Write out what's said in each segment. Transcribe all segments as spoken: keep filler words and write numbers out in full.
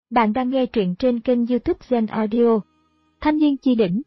Bạn đang nghe truyện trên kênh YouTube Zen Audio. Thanh niên chi đỉnh.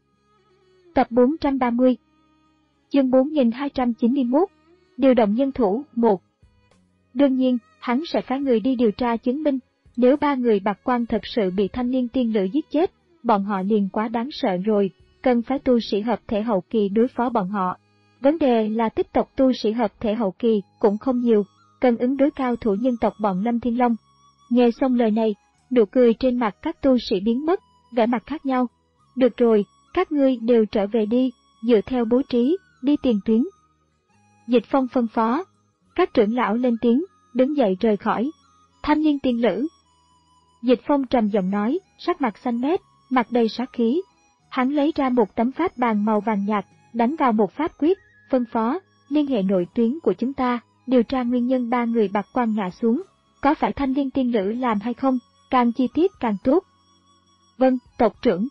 Tập bốn trăm ba mươi. Chương bốn nghìn hai trăm chín mươi mốt. Điều động nhân thủ một. Đương nhiên, hắn sẽ phái người đi điều tra chứng minh, nếu ba người bạc quan thật sự bị thanh niên tiên lữ giết chết, bọn họ liền quá đáng sợ rồi, cần phải tu sĩ hợp thể hậu kỳ đối phó bọn họ. Vấn đề là tiếp tục tu sĩ hợp thể hậu kỳ cũng không nhiều, cần ứng đối cao thủ nhân tộc bọn Lâm Thiên Long. Nghe xong lời này, nụ cười trên mặt các tu sĩ biến mất, vẻ mặt khác nhau. Được rồi, các ngươi đều trở về đi, dựa theo bố trí, đi tiền tuyến. Dịch Phong phân phó. Các trưởng lão lên tiếng, đứng dậy rời khỏi. Thanh niên tiên lữ. Dịch Phong trầm giọng nói, sắc mặt xanh mét, mặt đầy sát khí. Hắn lấy ra một tấm pháp bàn màu vàng nhạt, đánh vào một pháp quyết, phân phó, liên hệ nội tuyến của chúng ta, điều tra nguyên nhân ba người bạc quan ngã xuống. Có phải thanh niên tiên lữ làm hay không? Càng chi tiết càng tốt. Vâng, tộc trưởng.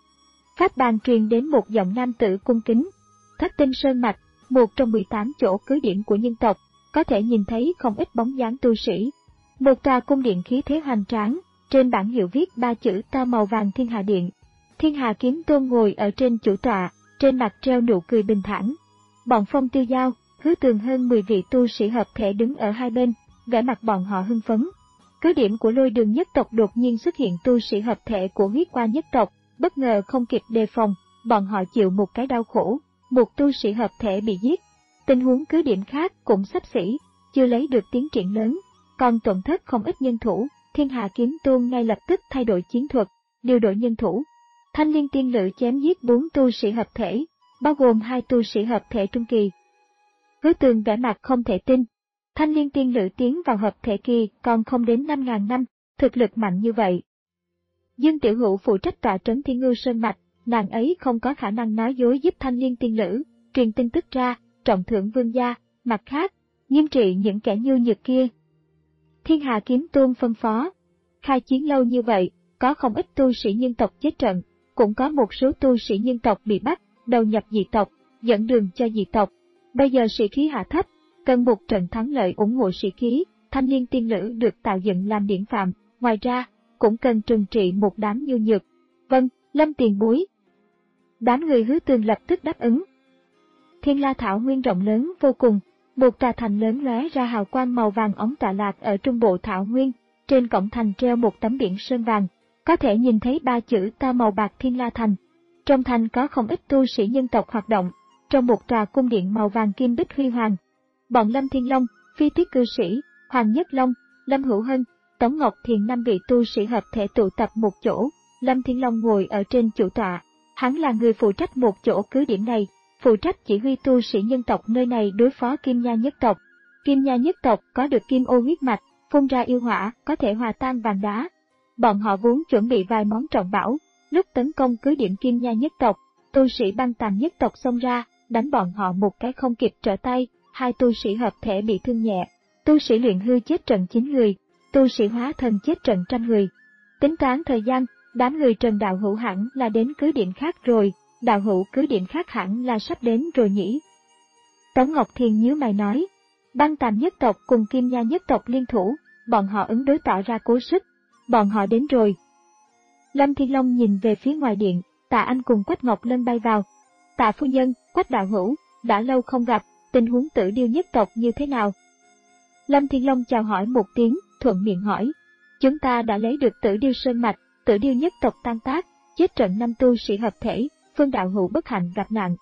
Pháp bàn truyền đến một giọng nam tử cung kính. Thất tinh sơn mạch, một trong mười tám chỗ cứ điểm của nhân tộc, có thể nhìn thấy không ít bóng dáng tu sĩ. Một tòa cung điện khí thế hoành tráng, trên bảng hiệu viết ba chữ to màu vàng Thiên Hà Điện. Thiên Hà Kiếm Tôn ngồi ở trên chủ tọa, trên mặt treo nụ cười bình thản. Bọn Phong Tiêu Giao, Hứa Tường hơn mười vị tu sĩ hợp thể đứng ở hai bên, vẻ mặt bọn họ hưng phấn. Cứ điểm của Lôi Đường nhất tộc đột nhiên xuất hiện tu sĩ hợp thể của Huyết Qua nhất tộc, bất ngờ không kịp đề phòng, bọn họ chịu một cái đau khổ, một tu sĩ hợp thể bị giết. Tình huống cứ điểm khác cũng xấp xỉ, chưa lấy được tiến triển lớn, còn tổn thất không ít nhân thủ. Thiên Hà Kiếm Tôn ngay lập tức thay đổi chiến thuật, điều đội nhân thủ. Thanh liên tiên lữ chém giết bốn tu sĩ hợp thể, bao gồm hai tu sĩ hợp thể trung kỳ. Hứa Tường vẻ mặt không thể tin. Thanh liên tiên lữ tiến vào hợp thể kỳ còn không đến năm ngàn năm, thực lực mạnh như vậy. Dương Tiểu Hữu phụ trách tọa trấn Thiên Ngưu Sơn Mạch, nàng ấy không có khả năng nói dối giúp thanh liên tiên lữ, truyền tin tức ra, trọng thưởng vương gia, mặt khác, nghiêm trị những kẻ nhu nhược kia. Thiên Hà Kiếm Tôn phân phó. Khai chiến lâu như vậy, có không ít tu sĩ nhân tộc chết trận, cũng có một số tu sĩ nhân tộc bị bắt, đầu nhập dị tộc, dẫn đường cho dị tộc. Bây giờ sĩ khí hạ thấp, cần một trận thắng lợi ủng hộ sĩ khí, thanh liên tiên lữ được tạo dựng làm điển phạm, ngoài ra, cũng cần trừng trị một đám nhu nhược. Vâng, Lâm tiền bối. Đám người Hứa Tường lập tức đáp ứng. Thiên La Thảo Nguyên rộng lớn vô cùng, một tòa thành lớn lóe ra hào quang màu vàng óng tọa lạc ở trung bộ Thảo Nguyên, trên cổng thành treo một tấm biển sơn vàng, có thể nhìn thấy ba chữ to màu bạc Thiên La Thành. Trong thành có không ít tu sĩ nhân tộc hoạt động, trong một tòa cung điện màu vàng kim bích huy hoàng. Bọn Lâm Thiên Long, Phi Tiết Cư Sĩ, Hoàng Nhất Long, Lâm Hữu Hân, Tống Ngọc Thiền năm vị tu sĩ hợp thể tụ tập một chỗ. Lâm Thiên Long ngồi ở trên chủ tọa, hắn là người phụ trách một chỗ cứ điểm này, phụ trách chỉ huy tu sĩ nhân tộc nơi này đối phó Kim Nha nhất tộc. Kim Nha nhất tộc có được kim ô huyết mạch, phun ra yêu hỏa, có thể hòa tan vàng đá. Bọn họ vốn chuẩn bị vài món trọng bảo, lúc tấn công cứ điểm Kim Nha nhất tộc, tu sĩ Băng Tàn nhất tộc xông ra, đánh bọn họ một cái không kịp trở tay, hai tu sĩ hợp thể bị thương nhẹ, tu sĩ luyện hư chết trận chín người, tu sĩ hóa thần chết trận trăm người. Tính toán thời gian, đám người Trần Đạo Hữu hẳn là đến cứ điểm khác rồi, Đạo Hữu cứ điểm khác hẳn là sắp đến rồi nhỉ? Tống Ngọc Thiền nhíu mày nói, Băng Tàn nhất tộc cùng Kim Nha nhất tộc liên thủ, bọn họ ứng đối tỏ ra cố sức, bọn họ đến rồi. Lâm Thiên Long nhìn về phía ngoài điện, Tạ Anh cùng Quách Ngọc Lân bay vào. Tạ phu nhân, Quách đạo hữu, đã lâu không gặp, tình huống Tử Điêu nhất tộc như thế nào? Lâm Thiên Long chào hỏi một tiếng, thuận miệng hỏi, chúng ta đã lấy được Tử Điêu sơn mạch, Tử Điêu nhất tộc tan tác, chết trận năm tu sĩ hợp thể, Phương đạo hữu bất hạnh gặp nạn.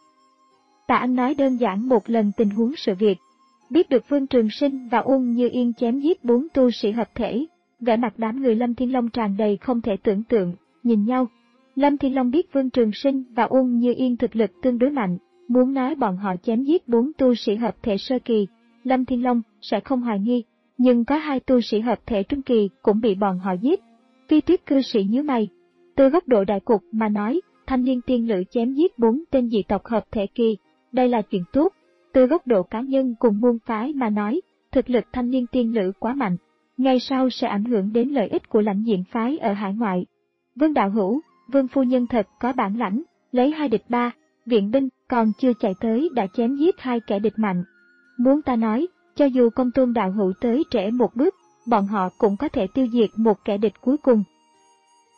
Tạ Anh nói đơn giản một lần tình huống sự việc. Biết được Vương Trường Sinh và Uông Như Yên chém giết bốn tu sĩ hợp thể, vẻ mặt đám người Lâm Thiên Long tràn đầy không thể tưởng tượng, nhìn nhau. Lâm Thiên Long biết Vương Trường Sinh và Uông Như Yên thực lực tương đối mạnh, muốn nói bọn họ chém giết bốn tu sĩ hợp thể sơ kỳ, Lâm Thiên Long sẽ không hoài nghi, nhưng có hai tu sĩ hợp thể trung kỳ cũng bị bọn họ giết. Phi Tuyết Cư Sĩ nhíu mày, từ góc độ đại cục mà nói, thanh niên tiên lữ chém giết bốn tên dị tộc hợp thể kỳ, đây là chuyện tốt. Từ góc độ cá nhân cùng môn phái mà nói, thực lực thanh niên tiên lữ quá mạnh, ngày sau sẽ ảnh hưởng đến lợi ích của lãnh diện phái ở hải ngoại. Vương đạo hữu, Vương phu nhân thật có bản lãnh, lấy hai địch ba, viện binh còn chưa chạy tới đã chém giết hai kẻ địch mạnh. Muốn ta nói, cho dù Công Tôn đạo hữu tới trễ một bước, bọn họ cũng có thể tiêu diệt một kẻ địch cuối cùng.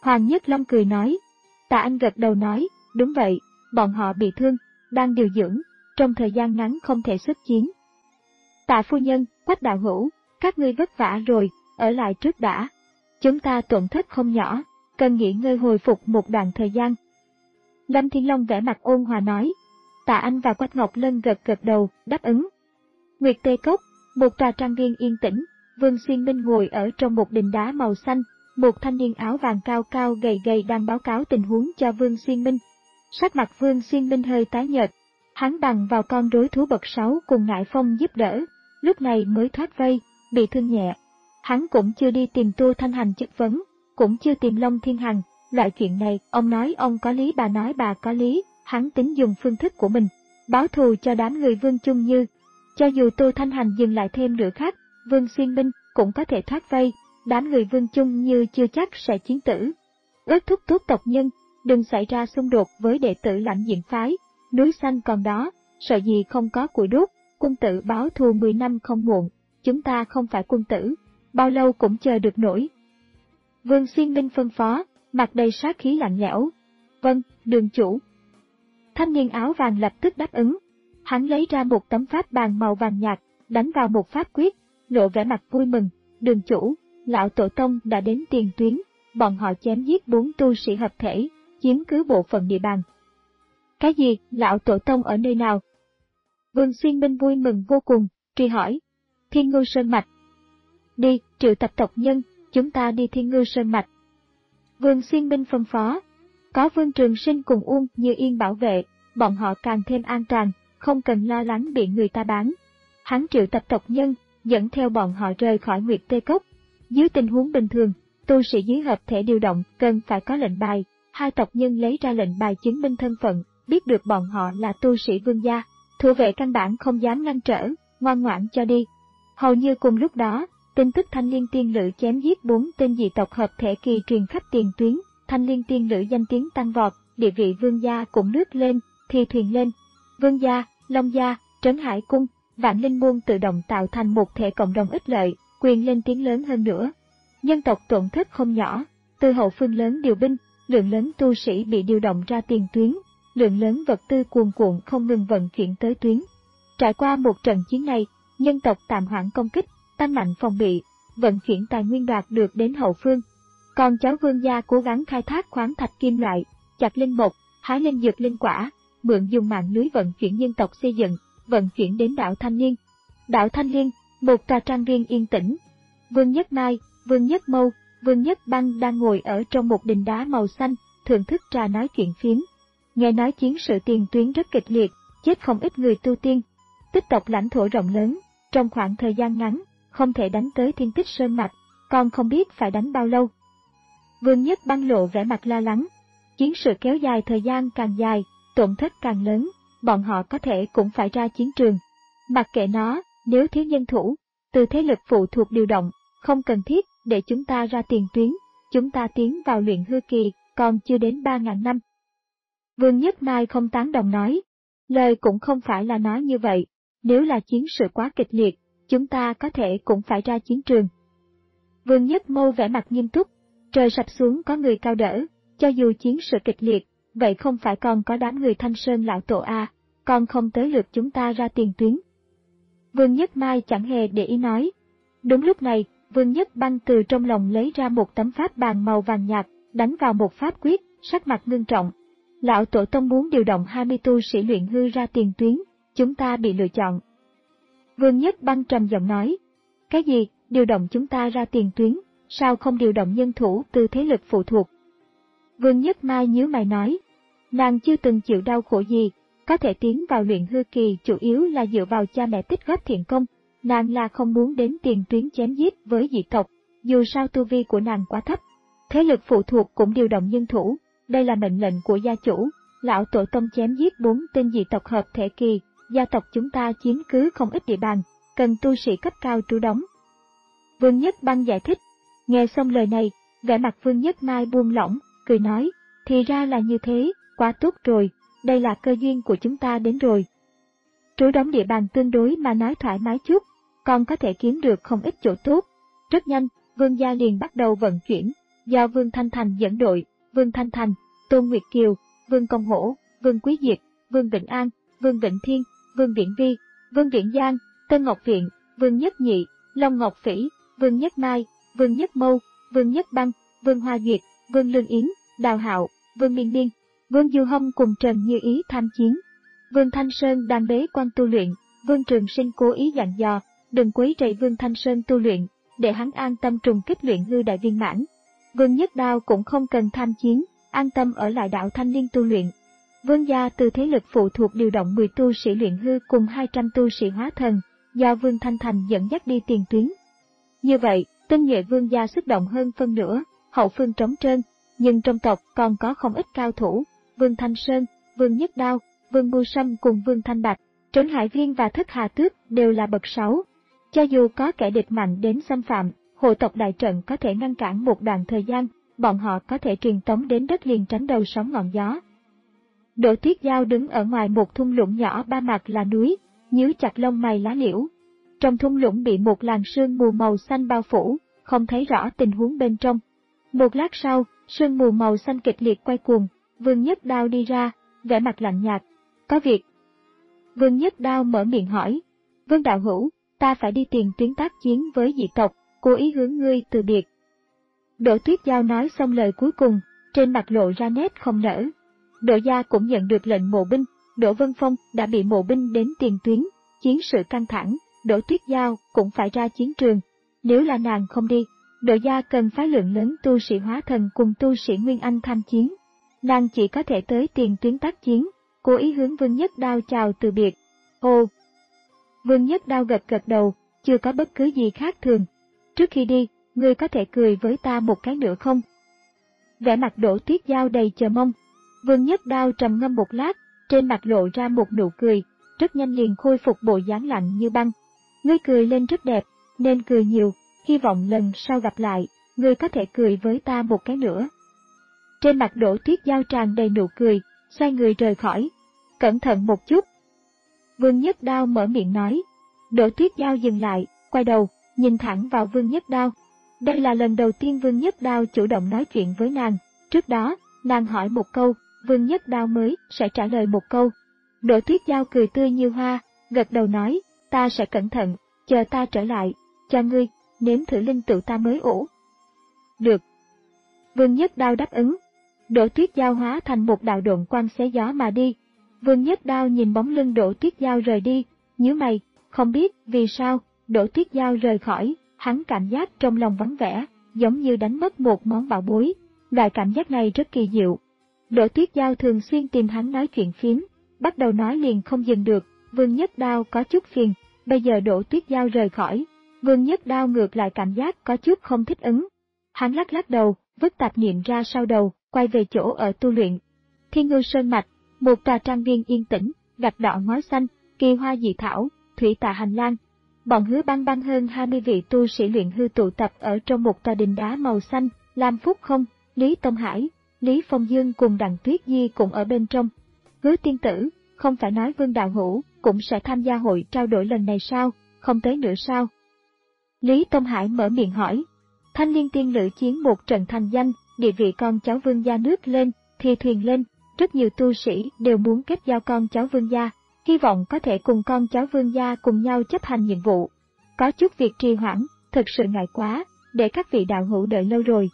Hoàng Nhất Long cười nói. Tạ Anh gật đầu nói, đúng vậy, bọn họ bị thương, đang điều dưỡng, trong thời gian ngắn không thể xuất chiến. Tạ phu nhân, Quách đạo hữu, các ngươi vất vả rồi, ở lại trước đã. Chúng ta tổn thất không nhỏ, cần nghỉ ngơi hồi phục một đoạn thời gian. Lâm Thiên Long vẻ mặt ôn hòa nói. Tạ Anh và Quách Ngọc Lân gật gật đầu, đáp ứng. Nguyệt Tê Cốc, một trà trang viên yên tĩnh, Vương Xuyên Minh ngồi ở trong một đình đá màu xanh, một thanh niên áo vàng cao cao gầy gầy đang báo cáo tình huống cho Vương Xuyên Minh. Sắc mặt Vương Xuyên Minh hơi tái nhợt, hắn bằng vào con rối thú bậc sáu cùng Ngải Phong giúp đỡ, lúc này mới thoát vây, bị thương nhẹ. Hắn cũng chưa đi tìm Tô Thanh Hành chất vấn, cũng chưa tìm Long Thiên Hằng, loại chuyện này, ông nói ông có lý bà nói bà có lý, hắn tính dùng phương thức của mình, báo thù cho đám người Vương Chung Như. Cho dù Tô Thanh Hành dừng lại thêm nửa khắc, Vương Xuyên Minh cũng có thể thoát vây, đám người Vương Chung Như chưa chắc sẽ chiến tử. Ước thúc tốt tộc nhân, đừng xảy ra xung đột với đệ tử Lãnh Diện phái, núi xanh còn đó, sợ gì không có củi đốt, quân tử báo thù mười năm không muộn, chúng ta không phải quân tử, bao lâu cũng chờ được nổi. Vương Xuyên Minh phân phó, mặt đầy sát khí lạnh lẽo. Vâng, đường chủ. Thanh niên áo vàng lập tức đáp ứng. Hắn lấy ra một tấm pháp bàn màu vàng nhạt, đánh vào một pháp quyết, lộ vẻ mặt vui mừng. Đường chủ, lão tổ tông đã đến tiền tuyến, bọn họ chém giết bốn tu sĩ hợp thể, chiếm cứ bộ phận địa bàn. Cái gì, lão tổ tông ở nơi nào? Vương Xuyên Minh vui mừng vô cùng, truy hỏi. Thiên Ngưu Sơn Mạch. Đi, triệu tập tộc nhân, chúng ta đi Thiên Ngưu Sơn Mạch. Vương Xuyên Minh phân phó. Có Vương Trường Sinh cùng Uông Như Yên bảo vệ, bọn họ càng thêm an toàn, không cần lo lắng bị người ta bán. Hắn triệu tập tộc nhân, dẫn theo bọn họ rời khỏi Nguyệt Tê Cốc. Dưới tình huống bình thường, tu sĩ dưới hợp thể điều động cần phải có lệnh bài, hai tộc nhân lấy ra lệnh bài chứng minh thân phận, biết được bọn họ là tu sĩ vương gia, thủ vệ căn bản không dám ngăn trở, ngoan ngoãn cho đi. Hầu như cùng lúc đó, tin tức Thanh Liên Tiên Lữ chém giết bốn tên dị tộc hợp thể kỳ truyền khắp tiền tuyến, Thanh Liên Tiên Lữ danh tiếng tăng vọt, địa vị vương gia cũng lướt lên, thì thuyền lên. Vương gia, Long gia, Trấn Hải cung, Vạn Linh môn tự động tạo thành một thể cộng đồng ích lợi, quyền lên tiếng lớn hơn nữa. Nhân tộc tổn thất không nhỏ, từ hậu phương lớn điều binh, lượng lớn tu sĩ bị điều động ra tiền tuyến, lượng lớn vật tư cuồn cuộn không ngừng vận chuyển tới tuyến. Trải qua một trận chiến này, nhân tộc tạm hoãn công kích, tăng mạnh phòng bị, vận chuyển tài nguyên đoạt được đến hậu phương. Còn cháu vương gia cố gắng khai thác khoáng thạch kim loại, chặt linh mục, hái linh dược linh quả, mượn dùng mạng lưới vận chuyển nhân tộc xây dựng, vận chuyển đến đảo Thanh Liên. Đảo Thanh Liên, một tòa trang viên yên tĩnh. Vương Nhất Mai, Vương Nhất Mâu, Vương Nhất Băng đang ngồi ở trong một đình đá màu xanh, thưởng thức trà nói chuyện phiếm. Nghe nói chiến sự tiền tuyến rất kịch liệt, chết không ít người tu tiên. Tích tộc lãnh thổ rộng lớn, trong khoảng thời gian ngắn, không thể đánh tới Thiên Tích Sơn Mạch, còn không biết phải đánh bao lâu. Vương Nhất Băng lộ vẻ mặt lo lắng. Chiến sự kéo dài thời gian càng dài, tổn thất càng lớn, bọn họ có thể cũng phải ra chiến trường. Mặc kệ nó, nếu thiếu nhân thủ, từ thế lực phụ thuộc điều động, không cần thiết để chúng ta ra tiền tuyến, chúng ta tiến vào luyện hư kỳ, còn chưa đến ba ngàn năm. Vương Nhất Mai không tán đồng nói, lời cũng không phải là nói như vậy, nếu là chiến sự quá kịch liệt, chúng ta có thể cũng phải ra chiến trường. Vương Nhất Mâu vẻ mặt nghiêm túc, trời sập xuống có người cao đỡ, cho dù chiến sự kịch liệt, vậy không phải còn có đám người Thanh Sơn lão tổ à, còn không tới lượt chúng ta ra tiền tuyến. Vương Nhất Mai chẳng hề để ý nói. Đúng lúc này, Vương Nhất Băng từ trong lòng lấy ra một tấm pháp bàn màu vàng nhạt, đánh vào một pháp quyết, sắc mặt ngưng trọng. Lão tổ tông muốn điều động hai mươi tu sĩ luyện hư ra tiền tuyến, chúng ta bị lựa chọn. Vương Nhất Băng trầm giọng nói. Cái gì, điều động chúng ta ra tiền tuyến, sao không điều động nhân thủ từ thế lực phụ thuộc? Vương Nhất Mai nhíu mày nói. Nàng chưa từng chịu đau khổ gì, có thể tiến vào luyện hư kỳ chủ yếu là dựa vào cha mẹ tích góp thiện công. Nàng là không muốn đến tiền tuyến chém giết với dị tộc, dù sao tu vi của nàng quá thấp. Thế lực phụ thuộc cũng điều động nhân thủ, đây là mệnh lệnh của gia chủ, lão tổ tông chém giết bốn tên dị tộc hợp thể kỳ, gia tộc chúng ta chiếm cứ không ít địa bàn, cần tu sĩ cấp cao trú đóng. Vương Nhất Băng giải thích, nghe xong lời này, vẻ mặt Vương Nhất Mai buông lỏng, cười nói, thì ra là như thế, quá tốt rồi, đây là cơ duyên của chúng ta đến rồi. Trú đóng địa bàn tương đối mà nói thoải mái chút, còn có thể kiếm được không ít chỗ tốt. Rất nhanh, Vương gia liền bắt đầu vận chuyển, do Vương Thanh Thành dẫn đội, Vương Thanh Thành, Tôn Nguyệt Kiều, Vương Công Hổ, Vương Quý Diệt, Vương Vĩnh An, Vương Vĩnh Thiên, Vương Viễn Vi, Vương Viễn Giang, Tân Ngọc Viện, Vương Nhất Nhị, Long Ngọc Phỉ, Vương Nhất Mai, Vương Nhất Mâu, Vương Nhất Băng, Vương Hoa Duyệt, Vương Lương Yến, Đào Hạo, Vương Miên Miên, Vương Du Hông cùng Trần Như Ý tham chiến. Vương Thanh Sơn đang bế quan tu luyện, Vương Trường Sinh cố ý dặn dò, đừng quấy rầy Vương Thanh Sơn tu luyện, để hắn an tâm trùng kích luyện hư đại viên mãn. Vương Nhất Đao cũng không cần tham chiến, an tâm ở lại đạo Thanh Liên tu luyện. Vương gia từ thế lực phụ thuộc điều động mười tu sĩ luyện hư cùng hai trăm tu sĩ hóa thần, do Vương Thanh Thành dẫn dắt đi tiền tuyến. Như vậy, tinh nhuệ Vương gia xuất động hơn phân nửa, hậu phương trống trơn, nhưng trong tộc còn có không ít cao thủ, Vương Thanh Sơn, Vương Nhất Đao, Vương Bưu Sâm cùng Vương Thanh Bạch, Trấn Hải Viên và Thất Hà Tước đều là bậc sáu. Cho dù có kẻ địch mạnh đến xâm phạm, hộ tộc đại trận có thể ngăn cản một đoạn thời gian, bọn họ có thể truyền tống đến đất liền tránh đầu sóng ngọn gió. Đỗ Tuyết Giao đứng ở ngoài một thung lũng nhỏ ba mặt là núi, nhíu chặt lông mày lá liễu. Trong thung lũng bị một làn sương mù màu xanh bao phủ, không thấy rõ tình huống bên trong. Một lát sau, sương mù màu xanh kịch liệt quay cuồng, Vương Nhất Đao đi ra, vẻ mặt lạnh nhạt. Có việc. Vương Nhất Đao mở miệng hỏi. Vương đạo hữu, ta phải đi tiền tuyến tác chiến với dị tộc, cố ý hướng ngươi từ biệt. Đỗ Tuyết Giao nói xong lời cuối cùng, trên mặt lộ ra nét không nở. Đỗ gia cũng nhận được lệnh mộ binh, Đỗ Vân Phong đã bị mộ binh đến tiền tuyến, chiến sự căng thẳng, Đỗ Tuyết Giao cũng phải ra chiến trường. Nếu là nàng không đi, Đỗ gia cần phái lượng lớn tu sĩ hóa thần cùng tu sĩ Nguyên Anh tham chiến. Nàng chỉ có thể tới tiền tuyến tác chiến, cố ý hướng Vương Nhất Đao chào từ biệt. Ồ! Vương Nhất Đao gật gật đầu, chưa có bất cứ gì khác thường. Trước khi đi, ngươi có thể cười với ta một cái nữa không? Vẻ mặt Đỗ Tuyết Giao đầy chờ mong. Vương Nhất Đao trầm ngâm một lát, trên mặt lộ ra một nụ cười, rất nhanh liền khôi phục bộ dáng lạnh như băng. Ngươi cười lên rất đẹp, nên cười nhiều, hy vọng lần sau gặp lại, ngươi có thể cười với ta một cái nữa. Trên mặt Đỗ Tuyết Giao tràn đầy nụ cười, xoay người rời khỏi. Cẩn thận một chút. Vương Nhất Đao mở miệng nói. Đỗ Tuyết Giao dừng lại, quay đầu, nhìn thẳng vào Vương Nhất Đao. Đây là lần đầu tiên Vương Nhất Đao chủ động nói chuyện với nàng, trước đó, nàng hỏi một câu, Vương Nhất Đao mới sẽ trả lời một câu. Đỗ Tuyết Giao cười tươi như hoa, gật đầu nói, ta sẽ cẩn thận, chờ ta trở lại, cho ngươi, nếm thử linh tựu ta mới ủ. Được. Vương Nhất Đao đáp ứng. Đỗ Tuyết Giao hóa thành một đạo độn quang xé gió mà đi. Vương Nhất Đao nhìn bóng lưng Đỗ Tuyết Giao rời đi, nhíu mày, không biết vì sao, Đỗ Tuyết Giao rời khỏi, hắn cảm giác trong lòng vắng vẻ, giống như đánh mất một món bảo bối. Loại cảm giác này rất kỳ diệu. Đỗ Tuyết Giao thường xuyên tìm hắn nói chuyện phím, bắt đầu nói liền không dừng được, Vương Nhất Đao có chút phiền, bây giờ Đỗ Tuyết Giao rời khỏi, Vương Nhất Đao ngược lại cảm giác có chút không thích ứng. Hắn lắc lắc đầu, vứt tạp niệm ra sau đầu, quay về chỗ ở tu luyện. Thiên Ngưu Sơn Mạch, một tòa trang viên yên tĩnh, gạch đỏ ngói xanh, kỳ hoa dị thảo, thủy tạ hành lang. Bọn Hứa Băng Băng hơn hai mươi vị tu sĩ luyện hư tụ tập ở trong một tòa đình đá màu xanh, Lam Phúc Không, Lý Tông Hải, Lý Phong Dương cùng Đặng Tuyết Di cũng ở bên trong. Hứa tiên tử, không phải nói Vương đạo hữu cũng sẽ tham gia hội trao đổi lần này sao, không tới nữa sao? Lý Tông Hải mở miệng hỏi. Thanh Liên tiên lữ chiến một trận thành danh, địa vị con cháu Vương gia nước lên, thì thuyền lên, rất nhiều tu sĩ đều muốn kết giao con cháu Vương gia, hy vọng có thể cùng con cháu Vương gia cùng nhau chấp hành nhiệm vụ. Có chút việc trì hoãn, thật sự ngại quá, để các vị đạo hữu đợi lâu rồi.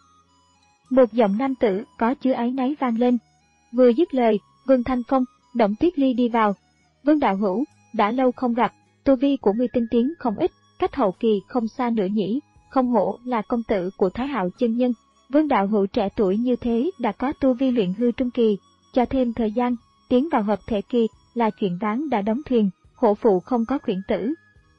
Một giọng nam tử có chứa áy náy vang lên. Vừa dứt lời, Vương Thanh Phong, Động Tuyết Ly đi vào. Vương đạo hữu, đã lâu không gặp, tu vi của ngươi tinh tiến không ít, cách hậu kỳ không xa nữa nhỉ, không hổ là công tử của Thái Hạo chân nhân. Vương đạo hữu trẻ tuổi như thế đã có tu vi luyện hư trung kỳ, cho thêm thời gian, tiến vào hợp thể kỳ là chuyện ván đã đóng thuyền, hổ phụ không có khuyển tử.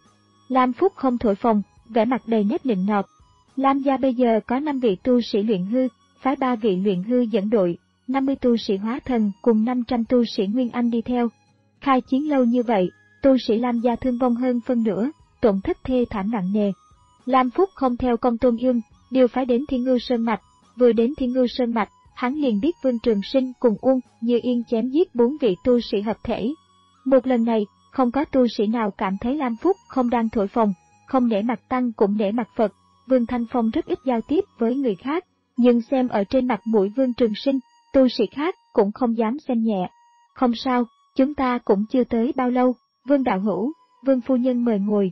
Lam Phúc Không thổi phồng, vẻ mặt đầy nét nịnh nọt. Lam gia bây giờ có năm vị tu sĩ luyện hư, phái ba vị luyện hư dẫn đội, năm mươi tu sĩ hóa thần cùng năm trăm tu sĩ Nguyên Anh đi theo. Khai chiến lâu như vậy, tu sĩ Lam gia thương vong hơn phân nửa, tổn thất thê thảm nặng nề. Lam Phúc Không theo Công Tôn Dương, điều phái đến Thiên Ngưu Sơn Mạch, vừa đến Thiên Ngưu Sơn Mạch, hắn liền biết Vương Trường Sinh cùng Uông Như Yên chém giết bốn vị tu sĩ hợp thể. Một lần này, không có tu sĩ nào cảm thấy Lam Phúc Không đang thổi phồng, không nể mặt tăng cũng nể mặt Phật. Vương Thanh Phong rất ít giao tiếp với người khác, nhưng xem ở trên mặt mũi Vương Trường Sinh, tu sĩ khác cũng không dám xem nhẹ. Không sao, chúng ta cũng chưa tới bao lâu, Vương đạo hữu, Vương phu nhân mời ngồi.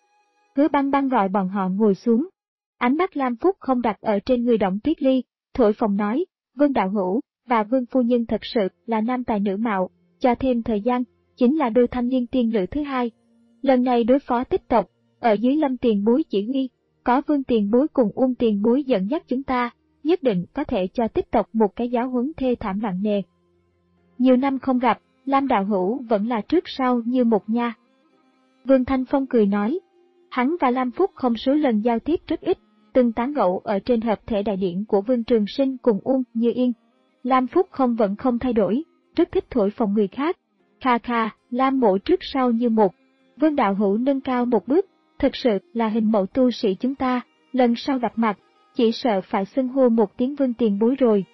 Hứa Băng Băng gọi bọn họ ngồi xuống. Ánh mắt Lam Phúc không đặt ở trên người Đổng Tuyết Ly, thổi phồng nói, Vương đạo hữu và Vương phu nhân thật sự là nam tài nữ mạo, cho thêm thời gian, chính là đôi thanh niên tiên lữ thứ hai. Lần này đối phó Tích tộc, ở dưới Lâm tiền bối chỉ huy, có Vương tiền bối cùng Uông tiền bối dẫn dắt chúng ta, nhất định có thể cho Tích tộc một cái giáo huấn thê thảm nặng nề. Nhiều năm không gặp, Lam đạo hữu vẫn là trước sau như một nha. Vương Thanh Phong cười nói, hắn và Lam Phúc không số lần giao tiếp rất ít, từng tán gẫu ở trên hợp thể đại điển của Vương Trường Sinh cùng Uông Như Yên. Lam Phúc không vẫn không thay đổi, rất thích thổi phồng người khác. Kha kha, Lam mộ trước sau như một. Vương đạo hữu nâng cao một bước, thực sự là hình mẫu tu sĩ chúng ta, lần sau gặp mặt, chỉ sợ phải xưng hô một tiếng Vương tiền bối rồi.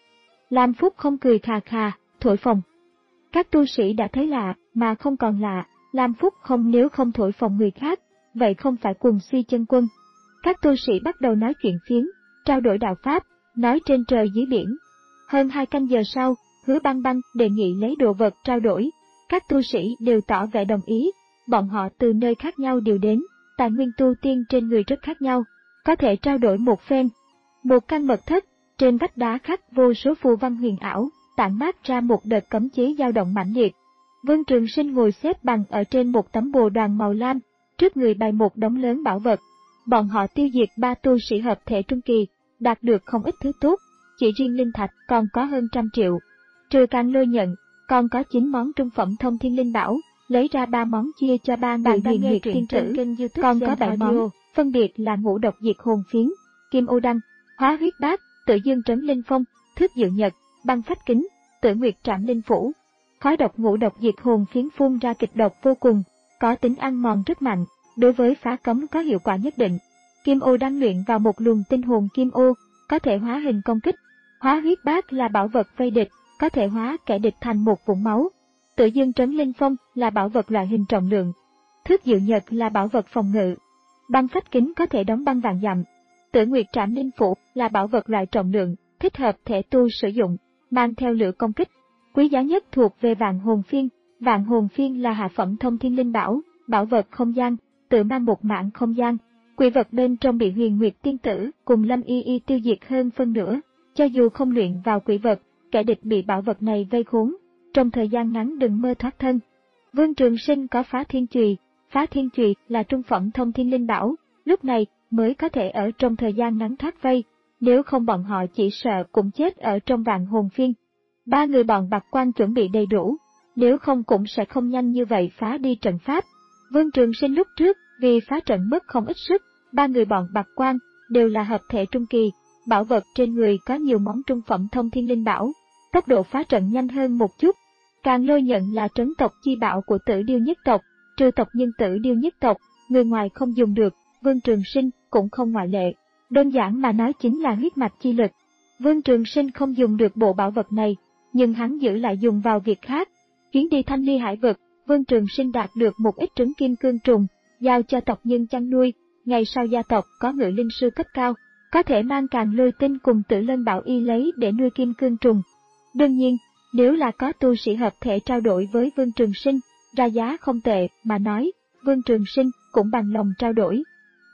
Lam Phúc không cười kha kha, thổi phồng. Các tu sĩ đã thấy lạ, mà không còn lạ, Lam Phúc không nếu không thổi phồng người khác, vậy không phải cùng suy chân quân. Các tu sĩ bắt đầu nói chuyện phiếm, trao đổi đạo pháp, nói trên trời dưới biển. Hơn hai canh giờ sau, Hứa Băng Băng đề nghị lấy đồ vật trao đổi. Các tu sĩ đều tỏ vẻ đồng ý, bọn họ từ nơi khác nhau đều đến, tài nguyên tu tiên trên người rất khác nhau, có thể trao đổi một phen. Một căn mật thất, trên vách đá khắc vô số phù văn huyền ảo, tản mát ra một đợt cấm chế dao động mãnh liệt. Vương Trường Sinh ngồi xếp bằng ở trên một tấm bồ đoàn màu lam, trước người bày một đống lớn bảo vật. Bọn họ tiêu diệt ba tu sĩ hợp thể trung kỳ, đạt được không ít thứ tốt, chỉ riêng linh thạch còn có hơn trăm triệu. Trừ Càng Lôi nhận, còn có chín món trung phẩm thông thiên linh bảo, lấy ra ba món chia cho ba người huyền nguyệt tiên tử, còn có bảy món, phân biệt là ngũ độc diệt hồn phiến, kim ô đăng, hóa huyết bát, tự dương trấn linh phong, thước dự nhật, băng phách kính, tử nguyệt trảm linh phủ. Khói độc ngũ độc diệt hồn phiến phun ra kịch độc vô cùng, có tính ăn mòn rất mạnh, đối với phá cấm có hiệu quả nhất định. Kim ô đăng luyện vào một luồng tinh hồn kim ô, có thể hóa hình công kích. Hóa huyết bát là bảo vật vây địch, có thể hóa kẻ địch thành một vũng máu. Tự dương trấn linh phong là bảo vật loại hình trọng lượng. Thước dự nhật là bảo vật phòng ngự. Băng phách kính có thể đóng băng vạn dặm. Tử nguyệt trảm linh phủ là bảo vật loại trọng lượng, thích hợp thể tu sử dụng, mang theo lửa công kích. Quý giá nhất thuộc về vạn hồn phiên. Vạn hồn phiên là hạ phẩm thông thiên linh bảo, bảo vật không gian, tự mang một mảng không gian. Quỷ vật bên trong bị huyền nguyệt tiên tử cùng Lâm Y Y tiêu diệt hơn phân nửa. Cho dù không luyện vào quỷ vật, kẻ địch bị bảo vật này vây khốn, trong thời gian ngắn đừng mơ thoát thân. Vương Trường Sinh có phá thiên chùy, phá thiên chùy là trung phẩm thông thiên linh bảo, lúc này mới có thể ở trong thời gian ngắn thoát vây, nếu không bọn họ chỉ sợ cũng chết ở trong vạn hồn phiên. Ba người bọn Bạc Quan chuẩn bị đầy đủ, nếu không cũng sẽ không nhanh như vậy phá đi trận pháp. Vương Trường Sinh lúc trước vì phá trận mất không ít sức, ba người bọn Bạc Quan đều là hợp thể trung kỳ, bảo vật trên người có nhiều món trung phẩm thông thiên linh bảo, tốc độ phá trận nhanh hơn một chút. Càng Lôi nhận là trấn tộc chi bảo của Tử Điêu nhất tộc, trừ tộc nhân Tử Điêu nhất tộc, người ngoài không dùng được, Vương Trường Sinh cũng không ngoại lệ. Đơn giản mà nói chính là huyết mạch chi lực. Vương Trường Sinh không dùng được bộ bảo vật này, nhưng hắn giữ lại dùng vào việc khác. Chuyến đi Thanh Ly Hải vực, Vương Trường Sinh đạt được một ít trứng kim cương trùng, giao cho tộc nhân chăn nuôi. Ngày sau gia tộc có ngự linh sư cấp cao, có thể mang Càng Lôi tinh cùng Tử Lân Bảo Y lấy để nuôi kim cương trùng. Đương nhiên, nếu là có tu sĩ hợp thể trao đổi với Vương Trường Sinh, ra giá không tệ mà nói, Vương Trường Sinh cũng bằng lòng trao đổi.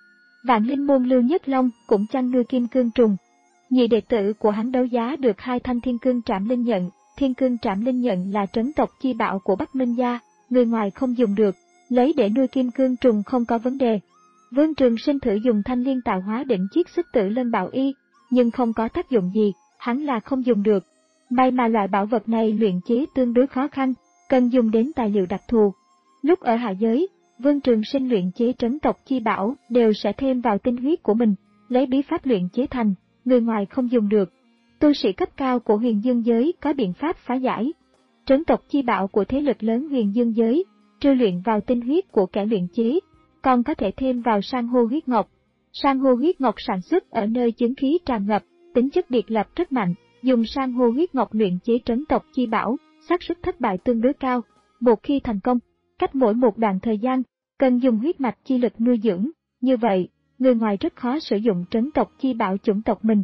Vạn Linh môn Lưu Nhất Long cũng chăn nuôi kim cương trùng. Nhị đệ tử của hắn đấu giá được hai thanh thiên cương trảm linh nhận. Thiên cương trảm linh nhận là trấn tộc chi bảo của Bắc Minh gia, người ngoài không dùng được, lấy để nuôi kim cương trùng không có vấn đề. Vương Trường Sinh thử dùng thanh liên tạo hóa đỉnh chiết xuất Tử Lân Bảo Y, nhưng không có tác dụng gì, hắn là không dùng được. May mà loại bảo vật này luyện chế tương đối khó khăn, cần dùng đến tài liệu đặc thù. Lúc ở hạ giới, Vương Trường Sinh luyện chế trấn tộc chi bảo đều sẽ thêm vào tinh huyết của mình, lấy bí pháp luyện chế thành, người ngoài không dùng được. Tu sĩ cấp cao của huyền dương giới có biện pháp phá giải. Trấn tộc chi bảo của thế lực lớn huyền dương giới, trừ luyện vào tinh huyết của kẻ luyện chế, còn có thể thêm vào san hô huyết ngọc. San hô huyết ngọc sản xuất ở nơi chứng khí tràn ngập, tính chất biệt lập rất mạnh, dùng san hô huyết ngọc luyện chế trấn tộc chi bảo, xác suất thất bại tương đối cao. Một khi thành công, cách mỗi một đoạn thời gian, cần dùng huyết mạch chi lực nuôi dưỡng, như vậy, người ngoài rất khó sử dụng trấn tộc chi bảo chủng tộc mình.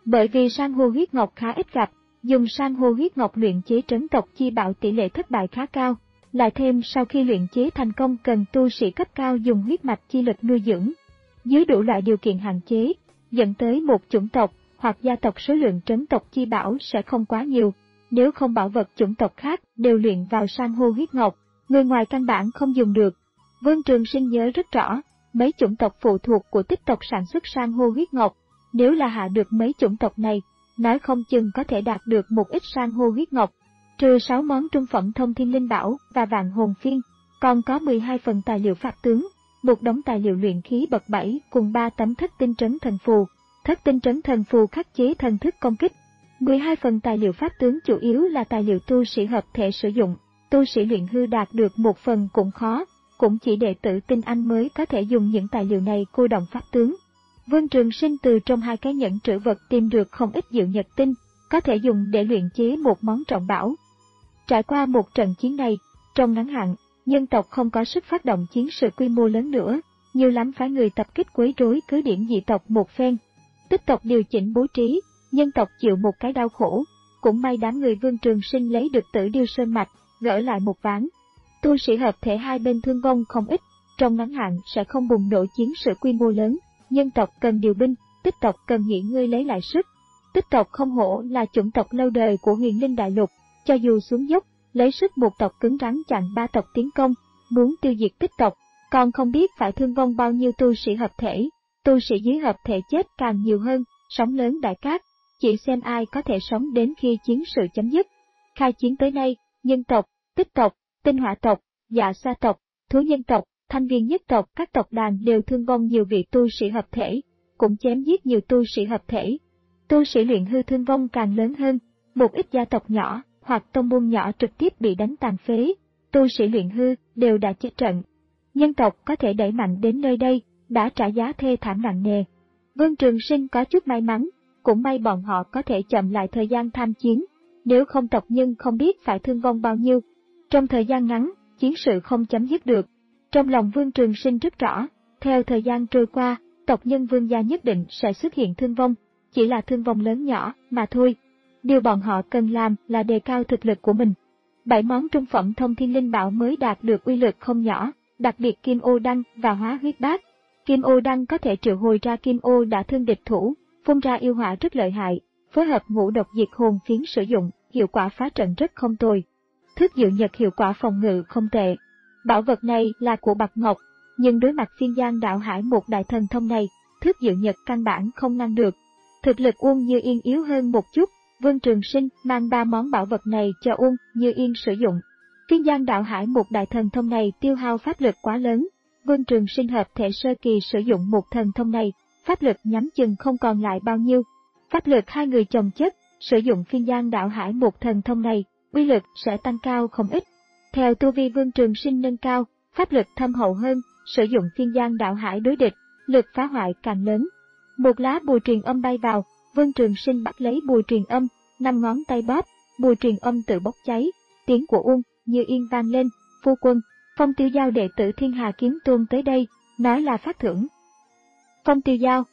Bởi vì san hô huyết ngọc khá ít gặp, dùng san hô huyết ngọc luyện chế trấn tộc chi bảo tỷ lệ thất bại khá cao. Lại thêm sau khi luyện chế thành công cần tu sĩ cấp cao dùng huyết mạch chi lực nuôi dưỡng. Dưới đủ loại điều kiện hạn chế, dẫn tới một chủng tộc hoặc gia tộc số lượng trấn tộc chi bảo sẽ không quá nhiều. Nếu không bảo vật chủng tộc khác đều luyện vào san hô huyết ngọc, người ngoài căn bản không dùng được. Vương Trường Sinh nhớ rất rõ, mấy chủng tộc phụ thuộc của tích tộc sản xuất san hô huyết ngọc. Nếu là hạ được mấy chủng tộc này, nói không chừng có thể đạt được một ít san hô huyết ngọc. Trừ sáu món trung phẩm thông thiên linh bảo và vạn hồn phiên, còn có mười hai phần tài liệu pháp tướng, một đống tài liệu luyện khí bậc bảy cùng ba tấm thất tinh trấn thần phù. Thất tinh trấn thần phù khắc chế thần thức công kích. mười hai phần tài liệu pháp tướng chủ yếu là tài liệu tu sĩ hợp thể sử dụng, tu sĩ luyện hư đạt được một phần cũng khó, cũng chỉ đệ tử tinh anh mới có thể dùng những tài liệu này cô động pháp tướng. Vương Trường Sinh từ trong hai cái nhẫn trữ vật tìm được không ít diệu nhật tinh, có thể dùng để luyện chế một món trọng bảo. Trải qua một trận chiến này, trong ngắn hạn, nhân tộc không có sức phát động chiến sự quy mô lớn nữa, nhiều lắm phải người tập kích quấy rối cứ điểm dị tộc một phen. Tích tộc điều chỉnh bố trí, nhân tộc chịu một cái đau khổ, cũng may đám người Vương Trường Sinh lấy được Tử Điêu Sơn mạch, gỡ lại một ván. Tu sĩ hợp thể hai bên thương vong không ít, trong ngắn hạn sẽ không bùng nổ chiến sự quy mô lớn, nhân tộc cần điều binh, tích tộc cần nghỉ ngơi lấy lại sức. Tích tộc không hổ là chủng tộc lâu đời của Huyền Linh Đại Lục, cho dù xuống dốc, lấy sức một tộc cứng rắn chặn ba tộc tiến công, muốn tiêu diệt tích tộc, còn không biết phải thương vong bao nhiêu tu sĩ hợp thể. Tu sĩ dưới hợp thể chết càng nhiều hơn, sóng lớn đại cát, chỉ xem ai có thể sống đến khi chiến sự chấm dứt. Khai chiến tới nay, nhân tộc, tích tộc, tinh hỏa tộc, dạ sa tộc, thú nhân tộc, thanh viên nhất tộc các tộc đàn đều thương vong nhiều vị tu sĩ hợp thể, cũng chém giết nhiều tu sĩ hợp thể. Tu sĩ luyện hư thương vong càng lớn hơn, một ít gia tộc nhỏ hoặc tông môn nhỏ trực tiếp bị đánh tàn phế, tu sĩ luyện hư đều đã chết trận. Nhân tộc có thể đẩy mạnh đến nơi đây, đã trả giá thê thảm nặng nề. Vương Trường Sinh có chút may mắn, cũng may bọn họ có thể chậm lại thời gian tham chiến, nếu không tộc nhân không biết phải thương vong bao nhiêu. Trong thời gian ngắn, chiến sự không chấm dứt được. Trong lòng Vương Trường Sinh rất rõ, theo thời gian trôi qua, tộc nhân Vương gia nhất định sẽ xuất hiện thương vong, chỉ là thương vong lớn nhỏ mà thôi. Điều bọn họ cần làm là đề cao thực lực của mình. Bảy món trung phẩm thông thiên linh bảo mới đạt được uy lực không nhỏ, đặc biệt kim ô đăng và hóa huyết bát. Kim ô đăng có thể triệu hồi ra kim ô đã thương địch thủ, phun ra yêu hỏa rất lợi hại, phối hợp ngũ độc diệt hồn phiến sử dụng, hiệu quả phá trận rất không tồi. Thức diệu nhật hiệu quả phòng ngự không tệ. Bảo vật này là của Bạch Ngọc, nhưng đối mặt phiên giang đạo hải một đại thần thông này, thức diệu nhật căn bản không ngăn được. Thực lực Uông Như Yên yếu hơn một chút, Vương Trường Sinh mang ba món bảo vật này cho Uông Như Yên sử dụng. Phiên giang đạo hải một đại thần thông này tiêu hao pháp lực quá lớn, Vương Trường Sinh hợp thể sơ kỳ sử dụng một thần thông này, pháp lực nhắm chừng không còn lại bao nhiêu. Pháp lực hai người chồng chất, sử dụng phiên giang đạo hải một thần thông này, uy lực sẽ tăng cao không ít. Theo tu vi Vương Trường Sinh nâng cao, pháp lực thâm hậu hơn, sử dụng phiên giang đạo hải đối địch, lực phá hoại càng lớn. Một lá bùa truyền âm bay vào, Vương Trường Sinh bắt lấy bùa truyền âm, năm ngón tay bóp, bùa truyền âm tự bốc cháy, tiếng của Uông Như Yên vang lên, phu quân, Phong Tiêu Giao đệ tử Thiên Hà Kiếm Tôn tới đây, nói là phát thưởng. Phong Tiêu Giao.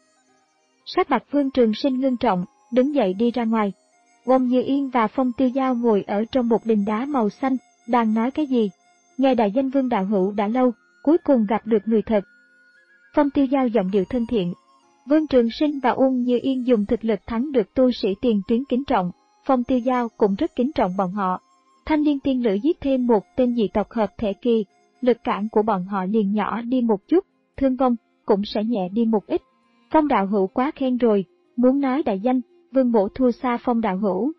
Sắc mặt Vương Trường Sinh ngưng trọng, đứng dậy đi ra ngoài. Uông Như Yên và Phong Tiêu Giao ngồi ở trong một đình đá màu xanh, đang nói cái gì. Nghe đại danh Vương đạo hữu đã lâu, cuối cùng gặp được người thật. Phong Tiêu Giao giọng điệu thân thiện. Vương Trường Sinh và Uông Như Yên dùng thực lực thắng được tu sĩ tiền tuyến kính trọng, Phong Tiêu Giao cũng rất kính trọng bọn họ. Thanh Liên tiên nữ giết thêm một tên dị tộc hợp thể kỳ, lực cản của bọn họ liền nhỏ đi một chút, thương vong cũng sẽ nhẹ đi một ít. Phong đạo hữu quá khen rồi, muốn nói đại danh, Vương bổ thua xa Phong đạo hữu.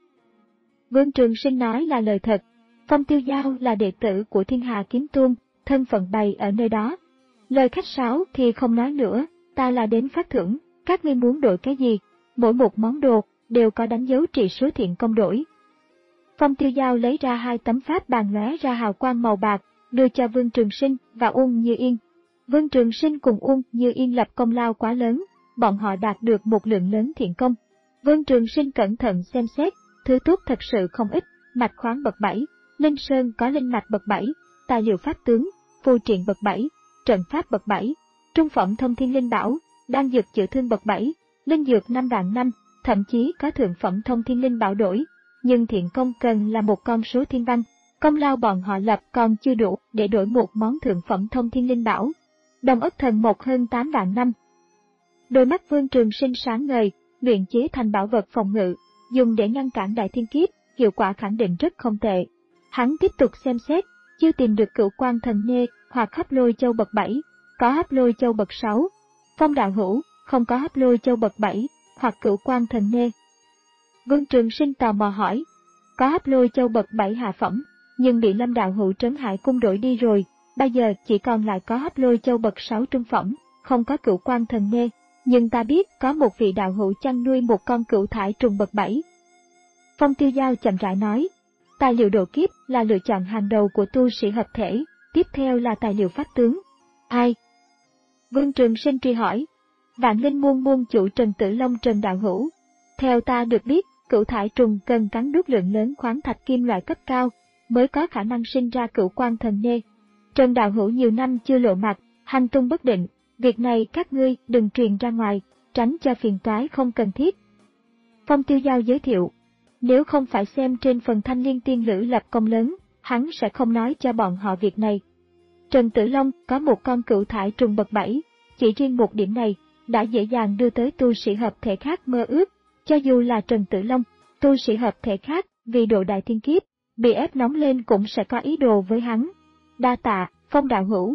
Vương Trường Sinh nói là lời thật. Phong Tiêu Giao là đệ tử của Thiên Hà Kiếm Tôn, thân phận bày ở nơi đó. Lời khách sáo thì không nói nữa, ta là đến phát thưởng, các ngươi muốn đổi cái gì? Mỗi một món đồ đều có đánh dấu trị số thiện công đổi. Phong Tiêu Giao lấy ra hai tấm pháp bàn lóe ra hào quang màu bạc, đưa cho Vương Trường Sinh và Uông Như Yên. Vương Trường Sinh cùng Uông Như Yên lập công lao quá lớn, bọn họ đạt được một lượng lớn thiện công. Vương Trường Sinh cẩn thận xem xét, thứ tốt thật sự không ít, mạch khoáng bậc bảy, linh sơn có linh mạch bậc bảy, tài liệu pháp tướng, phù triện bậc bảy, trận pháp bậc bảy, trung phẩm thông thiên linh bảo, đan dược chữa thương bậc bảy, linh dược năm vạn năm, thậm chí có thượng phẩm thông thiên linh bảo đổi, nhưng thiện công cần là một con số thiên văn, công lao bọn họ lập còn chưa đủ để đổi một món thượng phẩm thông thiên linh bảo. Đồng ất thần một hơn tám vạn năm. Đôi mắt Vương Trường Sinh sáng ngời, luyện chế thành bảo vật phòng ngự, dùng để ngăn cản đại thiên kiếp, hiệu quả khẳng định rất không tệ. Hắn tiếp tục xem xét, chưa tìm được cửu quan thần nê hoặc hấp lôi châu bậc bảy, có hấp lôi châu bậc sáu. Phong đạo hữu, không có hấp lôi châu bậc bảy, hoặc cửu quan thần nê. Vương Trường Sinh tò mò hỏi, có hấp lôi châu bậc bảy hạ phẩm, nhưng bị Lâm đạo hữu Trấn Hải cung đổi đi rồi, bây giờ chỉ còn lại có hấp lôi châu bậc sáu trung phẩm, không có cửu quan thần nê, nhưng ta biết có một vị đạo hữu chăn nuôi một con cửu thải trùng bậc bảy. Phong Tiêu Giao chậm rãi nói, tài liệu độ kiếp là lựa chọn hàng đầu của tu sĩ hợp thể, tiếp theo là tài liệu pháp tướng. Ai? Vương Trường Sinh truy hỏi. Vạn Linh môn môn chủ Trần Tử Long Trần đạo hữu. Theo ta được biết, cửu thải trùng cần cắn nuốt lượng lớn khoáng thạch kim loại cấp cao, mới có khả năng sinh ra cửu quan thần nê. Trần đạo hữu nhiều năm chưa lộ mặt, hành tung bất định, việc này các ngươi đừng truyền ra ngoài, tránh cho phiền toái không cần thiết. Phong Tiêu Giao giới thiệu, nếu không phải xem trên phần Thanh Liên Tiên Lữ lập công lớn, hắn sẽ không nói cho bọn họ việc này. Trần Tử Long có một con cửu thải trùng bậc bảy, chỉ riêng một điểm này đã dễ dàng đưa tới tu sĩ hợp thể khác mơ ước, cho dù là Trần Tử Long, tu sĩ hợp thể khác vì độ đại thiên kiếp, bị ép nóng lên cũng sẽ có ý đồ với hắn. Đa tạ, Phong đạo hữu.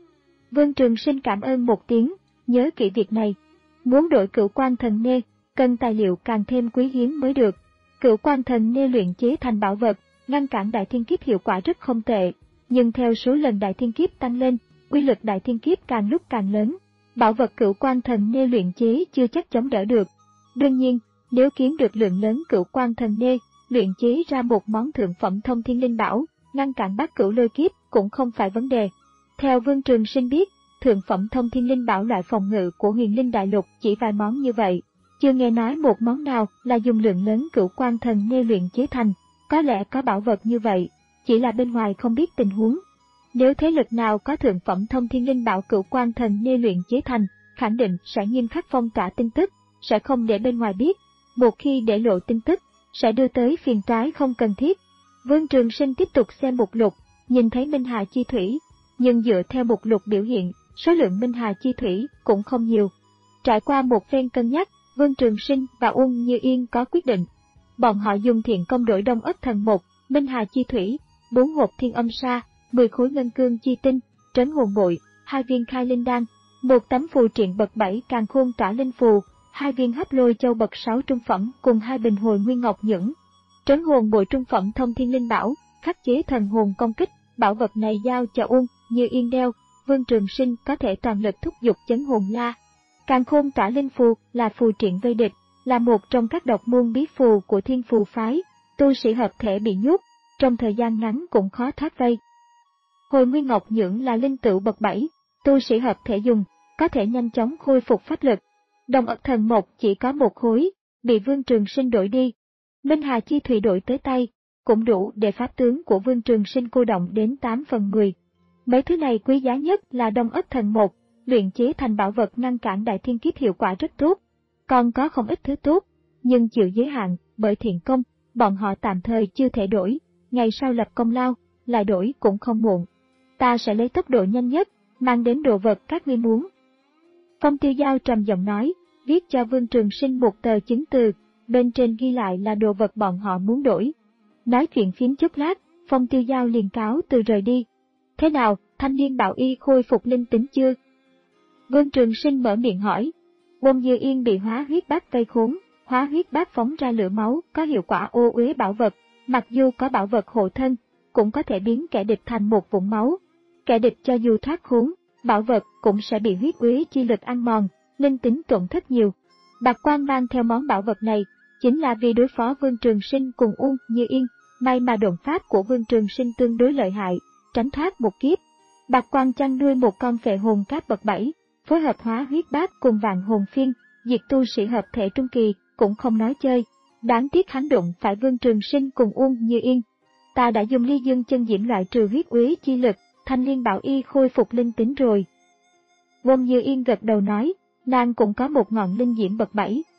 Vương Trường Sinh cảm ơn một tiếng, nhớ kỹ việc này. Muốn đổi cửu quan thần nê, cần tài liệu càng thêm quý hiếm mới được. Cửu quan thần nê luyện chế thành bảo vật, ngăn cản đại thiên kiếp hiệu quả rất không tệ, nhưng theo số lần đại thiên kiếp tăng lên, uy lực đại thiên kiếp càng lúc càng lớn. Bảo vật cửu quan thần nê luyện chế chưa chắc chống đỡ được. Đương nhiên, nếu kiếm được lượng lớn cửu quan thần nê, luyện chế ra một món thượng phẩm thông thiên linh bảo, ngăn cản bát cửu lôi kiếp cũng không phải vấn đề. Theo Vương Trường Sinh biết, thượng phẩm thông thiên linh bảo loại phòng ngự của Huyền Linh Đại Lục chỉ vài món như vậy, chưa nghe nói một món nào là dùng lượng lớn cửu quan thần nê luyện chế thành. Có lẽ có bảo vật như vậy, chỉ là bên ngoài không biết tình huống. Nếu thế lực nào có thượng phẩm thông thiên linh bảo cửu quan thần nê luyện chế thành, khẳng định sẽ nghiêm khắc phong tỏa tin tức, sẽ không để bên ngoài biết. Một khi để lộ tin tức, sẽ đưa tới phiền toái không cần thiết. Vương Trường Sinh tiếp tục xem mục lục, nhìn thấy Minh Hà Chi Thủy, nhưng dựa theo mục lục biểu hiện, số lượng Minh Hà Chi Thủy cũng không nhiều. Trải qua một phen cân nhắc, Vương Trường Sinh và Uông Như Yên có quyết định. Bọn họ dùng thiện công đổi Đông Ất Thần một, Minh Hà Chi Thủy, bốn hộp Thiên Âm Sa, mười khối Ngân Cương Chi Tinh, Trấn Hồn Bội, hai viên Khai Linh Đan, một tấm phù triện bậc bảy Càn Khôn Tỏa Linh Phù, hai viên Hấp Lôi Châu bậc sáu trung phẩm cùng hai bình Hồi Nguyên Ngọc Nhưỡng. Trấn Hồn Bội trung phẩm thông thiên linh bảo, khắc chế thần hồn công kích, bảo vật này giao cho Uông Như Yên đeo, Vương Trường Sinh có thể toàn lực thúc giục chấn hồn la. Càn Khôn Tỏa Linh Phù là phù triện vây địch, là một trong các độc môn bí phù của Thiên Phù phái, tu sĩ hợp thể bị nhốt, trong thời gian ngắn cũng khó thoát vây. Hồi Nguyên Ngọc Nhưỡng là linh tửu bậc bảy, tu sĩ hợp thể dùng, có thể nhanh chóng khôi phục pháp lực. Đồng Ất Thần một chỉ có một khối, bị Vương Trường Sinh đổi đi. Minh Hà Chi Thủy đổi tới tay, cũng đủ để pháp tướng của Vương Trường Sinh cô động đến tám phần mười. Mấy thứ này quý giá nhất là Đông Ất Thần một, luyện chế thành bảo vật ngăn cản đại thiên kiếp hiệu quả rất tốt. Còn có không ít thứ tốt, nhưng chịu giới hạn bởi thiện công, bọn họ tạm thời chưa thể đổi, ngày sau lập công lao, lại đổi cũng không muộn. Ta sẽ lấy tốc độ nhanh nhất, mang đến đồ vật các ngươi muốn. Phong Tiêu Giao trầm giọng nói, viết cho Vương Trường Sinh một tờ chứng từ, bên trên ghi lại là đồ vật bọn họ muốn đổi. Nói chuyện phím chút lát, Phong Tiêu Giao liền cáo từ rời đi. Thế nào, thanh niên bảo y khôi phục linh tính chưa? Vương Trường Sinh mở miệng hỏi. Uông Như Yên bị hóa huyết bát vây khốn, hóa huyết bát phóng ra lửa máu có hiệu quả ô uế bảo vật, mặc dù có bảo vật hộ thân, cũng có thể biến kẻ địch thành một vũng máu. Kẻ địch cho dù thoát khốn, bảo vật cũng sẽ bị huyết uế chi lực ăn mòn, linh tính tổn thất nhiều. Bạc Quan mang theo món bảo vật này, chính là vì đối phó Vương Trường Sinh cùng Uông Như Yên, may mà độn pháp của Vương Trường Sinh tương đối lợi hại, tránh thoát một kiếp. Bạc Quan chăn nuôi một con phệ hồn cát bậc bảy, phối hợp hóa huyết bát cùng vạn hồn phiên, diệt tu sĩ hợp thể trung kỳ, cũng không nói chơi. Đáng tiếc hắn đụng phải Vương Trường Sinh cùng Uông Như Yên. Ta đã dùng ly dương chân diễm loại trừ huyết uế chi lực, thanh liên bảo y khôi phục linh tính rồi. Uông Như Yên gật đầu nói, nàng cũng có một ngọn linh diễm bậc bảy,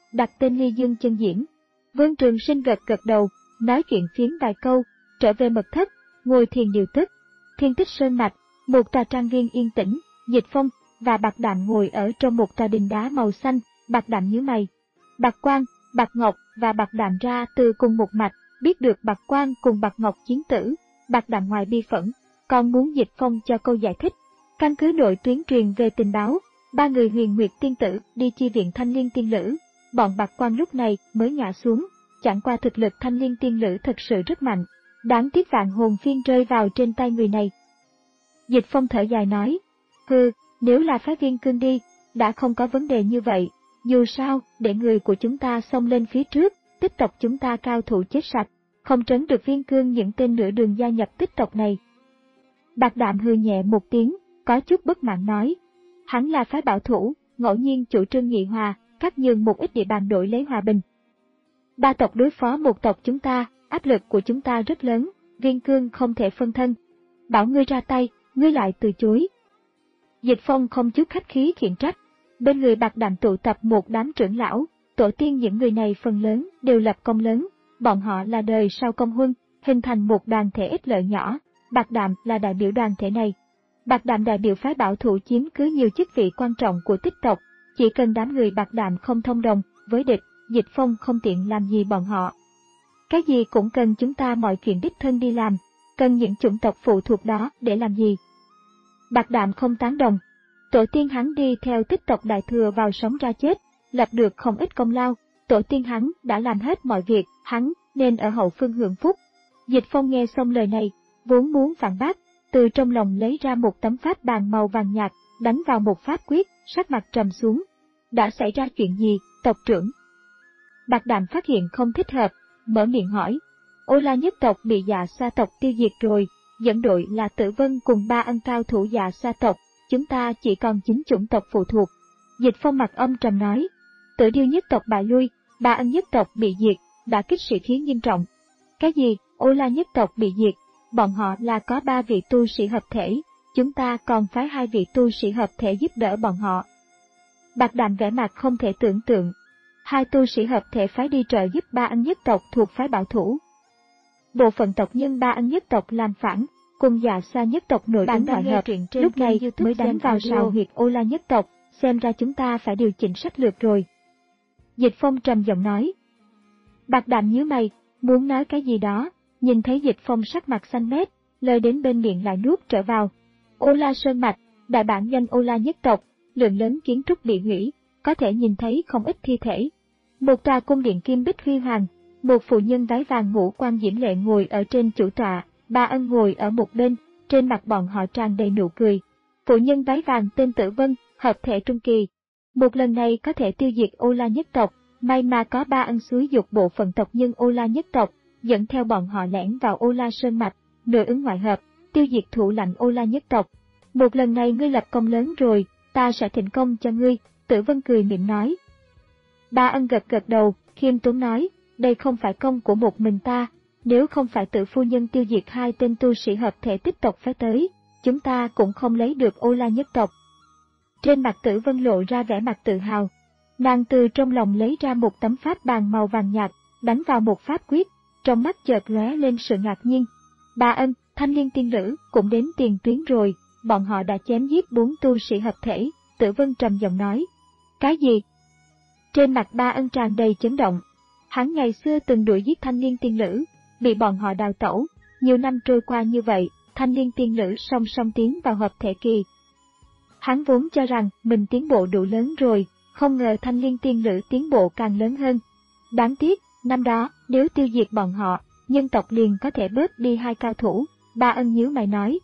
đặt tên Ly Dương Chân Diễm. Vương Trường Sinh gật gật đầu, nói chuyện phiếm vài câu, trở về mật thất, ngồi thiền điều tức. Thiên Tích Sơn Mạch, một tòa trang viên yên tĩnh, Dịch Phong và Bạc Đạm ngồi ở trong một tòa đình đá màu xanh. Bạc Đạm nhíu mày. Bạc Quan, Bạc Ngọc và Bạc Đạm ra từ cùng một mạch, biết được Bạc Quan cùng Bạc Ngọc chiến tử, Bạc Đạm ngoài bi phẫn, còn muốn Dịch Phong cho câu giải thích. Căn cứ nội tuyến truyền về tình báo, ba người Huyền Nguyệt tiên tử đi chi viện Thanh Liên tiên lữ, bọn Bạc Quan lúc này mới ngã xuống, chẳng qua thực lực Thanh Liên tiên lữ thật sự rất mạnh, đáng tiếc vạn hồn phiên rơi vào trên tay người này. Dịch Phong thở dài nói, hừ, nếu là phái Viên Cương đi, đã không có vấn đề như vậy, dù sao, để người của chúng ta xông lên phía trước, tích tộc chúng ta cao thủ chết sạch, không trấn được Viên Cương những tên nửa đường gia nhập tích tộc này. Bạc Đạm hừ nhẹ một tiếng, có chút bất mãn nói, hắn là phái bảo thủ, ngẫu nhiên chủ trương nghị hòa, cắt nhường một ít địa bàn đổi lấy hòa bình. Ba tộc đối phó một tộc chúng ta, áp lực của chúng ta rất lớn, Viên Cương không thể phân thân. Bảo ngươi ra tay, ngươi lại từ chối. Dịch Phong không chút khách khí khiển trách. Bên người Bạc Đạm tụ tập một đám trưởng lão, tổ tiên những người này phần lớn đều lập công lớn, bọn họ là đời sau công huân, hình thành một đoàn thể ích lợi nhỏ, Bạc Đạm là đại biểu đoàn thể này. Bạc Đạm đại biểu phái bảo thủ chiếm cứ nhiều chức vị quan trọng của tích tộc, chỉ cần đám người Bạc Đạm không thông đồng với địch, Dịch Phong không tiện làm gì bọn họ. Cái gì cũng cần chúng ta mọi chuyện đích thân đi làm, cần những chủng tộc phụ thuộc đó để làm gì? Bạc Đạm không tán đồng. Tổ tiên hắn đi theo tích tộc đại thừa vào sống ra chết, lập được không ít công lao, tổ tiên hắn đã làm hết mọi việc, hắn nên ở hậu phương hưởng phúc. Dịch Phong nghe xong lời này, vốn muốn phản bác, từ trong lòng lấy ra một tấm pháp bàn màu vàng nhạt, đánh vào một pháp quyết, sắc mặt trầm xuống. Đã xảy ra chuyện gì, tộc trưởng? Bạc Đạm phát hiện không thích hợp, mở miệng hỏi. Ô La nhất tộc bị Dạ Sa tộc tiêu diệt rồi, dẫn đội là Tử Vân cùng ba ân cao thủ Dạ Sa tộc, chúng ta chỉ còn chín chủng tộc phụ thuộc. Dịch Phong mặt âm trầm nói, Tử Điêu nhất tộc bại lui, ba ân nhất tộc bị diệt, đã kích sĩ khí nghiêm trọng. Cái gì, Ô La nhất tộc bị diệt, bọn họ là có ba vị tu sĩ hợp thể, chúng ta còn phái hai vị tu sĩ hợp thể giúp đỡ bọn họ. Bạc Đạm vẻ mặt không thể tưởng tượng, hai tu sĩ hợp thể phái đi trợ giúp ba ân nhất tộc thuộc phái bảo thủ. Bộ phận tộc nhân ba ân nhất tộc làm phản, cùng Dạ Sa nhất tộc nội ứng ngoại hợp, lúc này mới đánh vào sào huyệt Ô La nhất tộc, xem ra chúng ta phải điều chỉnh sách lược rồi. Dịch Phong trầm giọng nói. Bạc Đạm nhíu mày, muốn nói cái gì đó, nhìn thấy Dịch Phong sắc mặt xanh mét, lời đến bên miệng lại nuốt trở vào. Ô La Sơn Mạch, đại bản doanh Ô La nhất tộc, lượng lớn kiến trúc bị hủy, có thể nhìn thấy không ít thi thể. Một tòa cung điện kim bích huy hoàng, một phụ nhân váy vàng ngũ quan diễm lệ ngồi ở trên chủ tọa, ba ân ngồi ở một bên, trên mặt bọn họ tràn đầy nụ cười. Phụ nhân váy vàng tên Tử Vân, hợp thể trung kỳ. Một lần này có thể tiêu diệt Ô La nhất tộc, may mà có ba ân xúi dục bộ phận tộc nhân Ô La nhất tộc, dẫn theo bọn họ lẻn vào Ô La Sơn Mạch, nội ứng ngoại hợp, tiêu diệt thủ lãnh Ô La nhất tộc. Một lần này ngươi lập công lớn rồi, ta sẽ thịnh công cho ngươi, Tử Vân cười mỉm nói. Ba ân gật gật đầu, khiêm tốn nói, đây không phải công của một mình ta, nếu không phải Tử phu nhân tiêu diệt hai tên tu sĩ hợp thể tích tộc phái tới, chúng ta cũng không lấy được Ô La nhất tộc. Trên mặt Tử Vân lộ ra vẻ mặt tự hào, nàng từ trong lòng lấy ra một tấm pháp bàn màu vàng nhạt, đánh vào một pháp quyết, trong mắt chợt lóe lên sự ngạc nhiên. Ba ân, Thanh Liên tiên lữ cũng đến tiền tuyến rồi, bọn họ đã chém giết bốn tu sĩ hợp thể, Tử Vân trầm giọng nói. Cái gì? Trên mặt ba ân tràn đầy chấn động. Hắn ngày xưa từng đuổi giết Thanh Liên tiên lữ, bị bọn họ đào tẩu, nhiều năm trôi qua như vậy, Thanh Liên tiên lữ song song tiến vào hợp thể kỳ. Hắn vốn cho rằng mình tiến bộ đủ lớn rồi, không ngờ Thanh Liên tiên lữ tiến bộ càng lớn hơn. Đáng tiếc, năm đó, nếu tiêu diệt bọn họ, nhân tộc liền có thể bớt đi hai cao thủ, ba ân nhíu mày nói.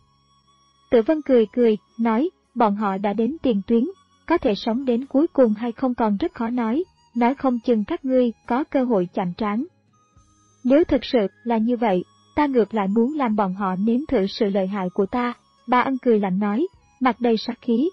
Tử Vân cười cười, nói, bọn họ đã đến tiền tuyến, có thể sống đến cuối cùng hay không còn rất khó nói, nói không chừng các ngươi có cơ hội chạm trán. Nếu thực sự là như vậy, ta ngược lại muốn làm bọn họ nếm thử sự lợi hại của ta, ba ân cười lạnh nói, mặt đầy sát khí.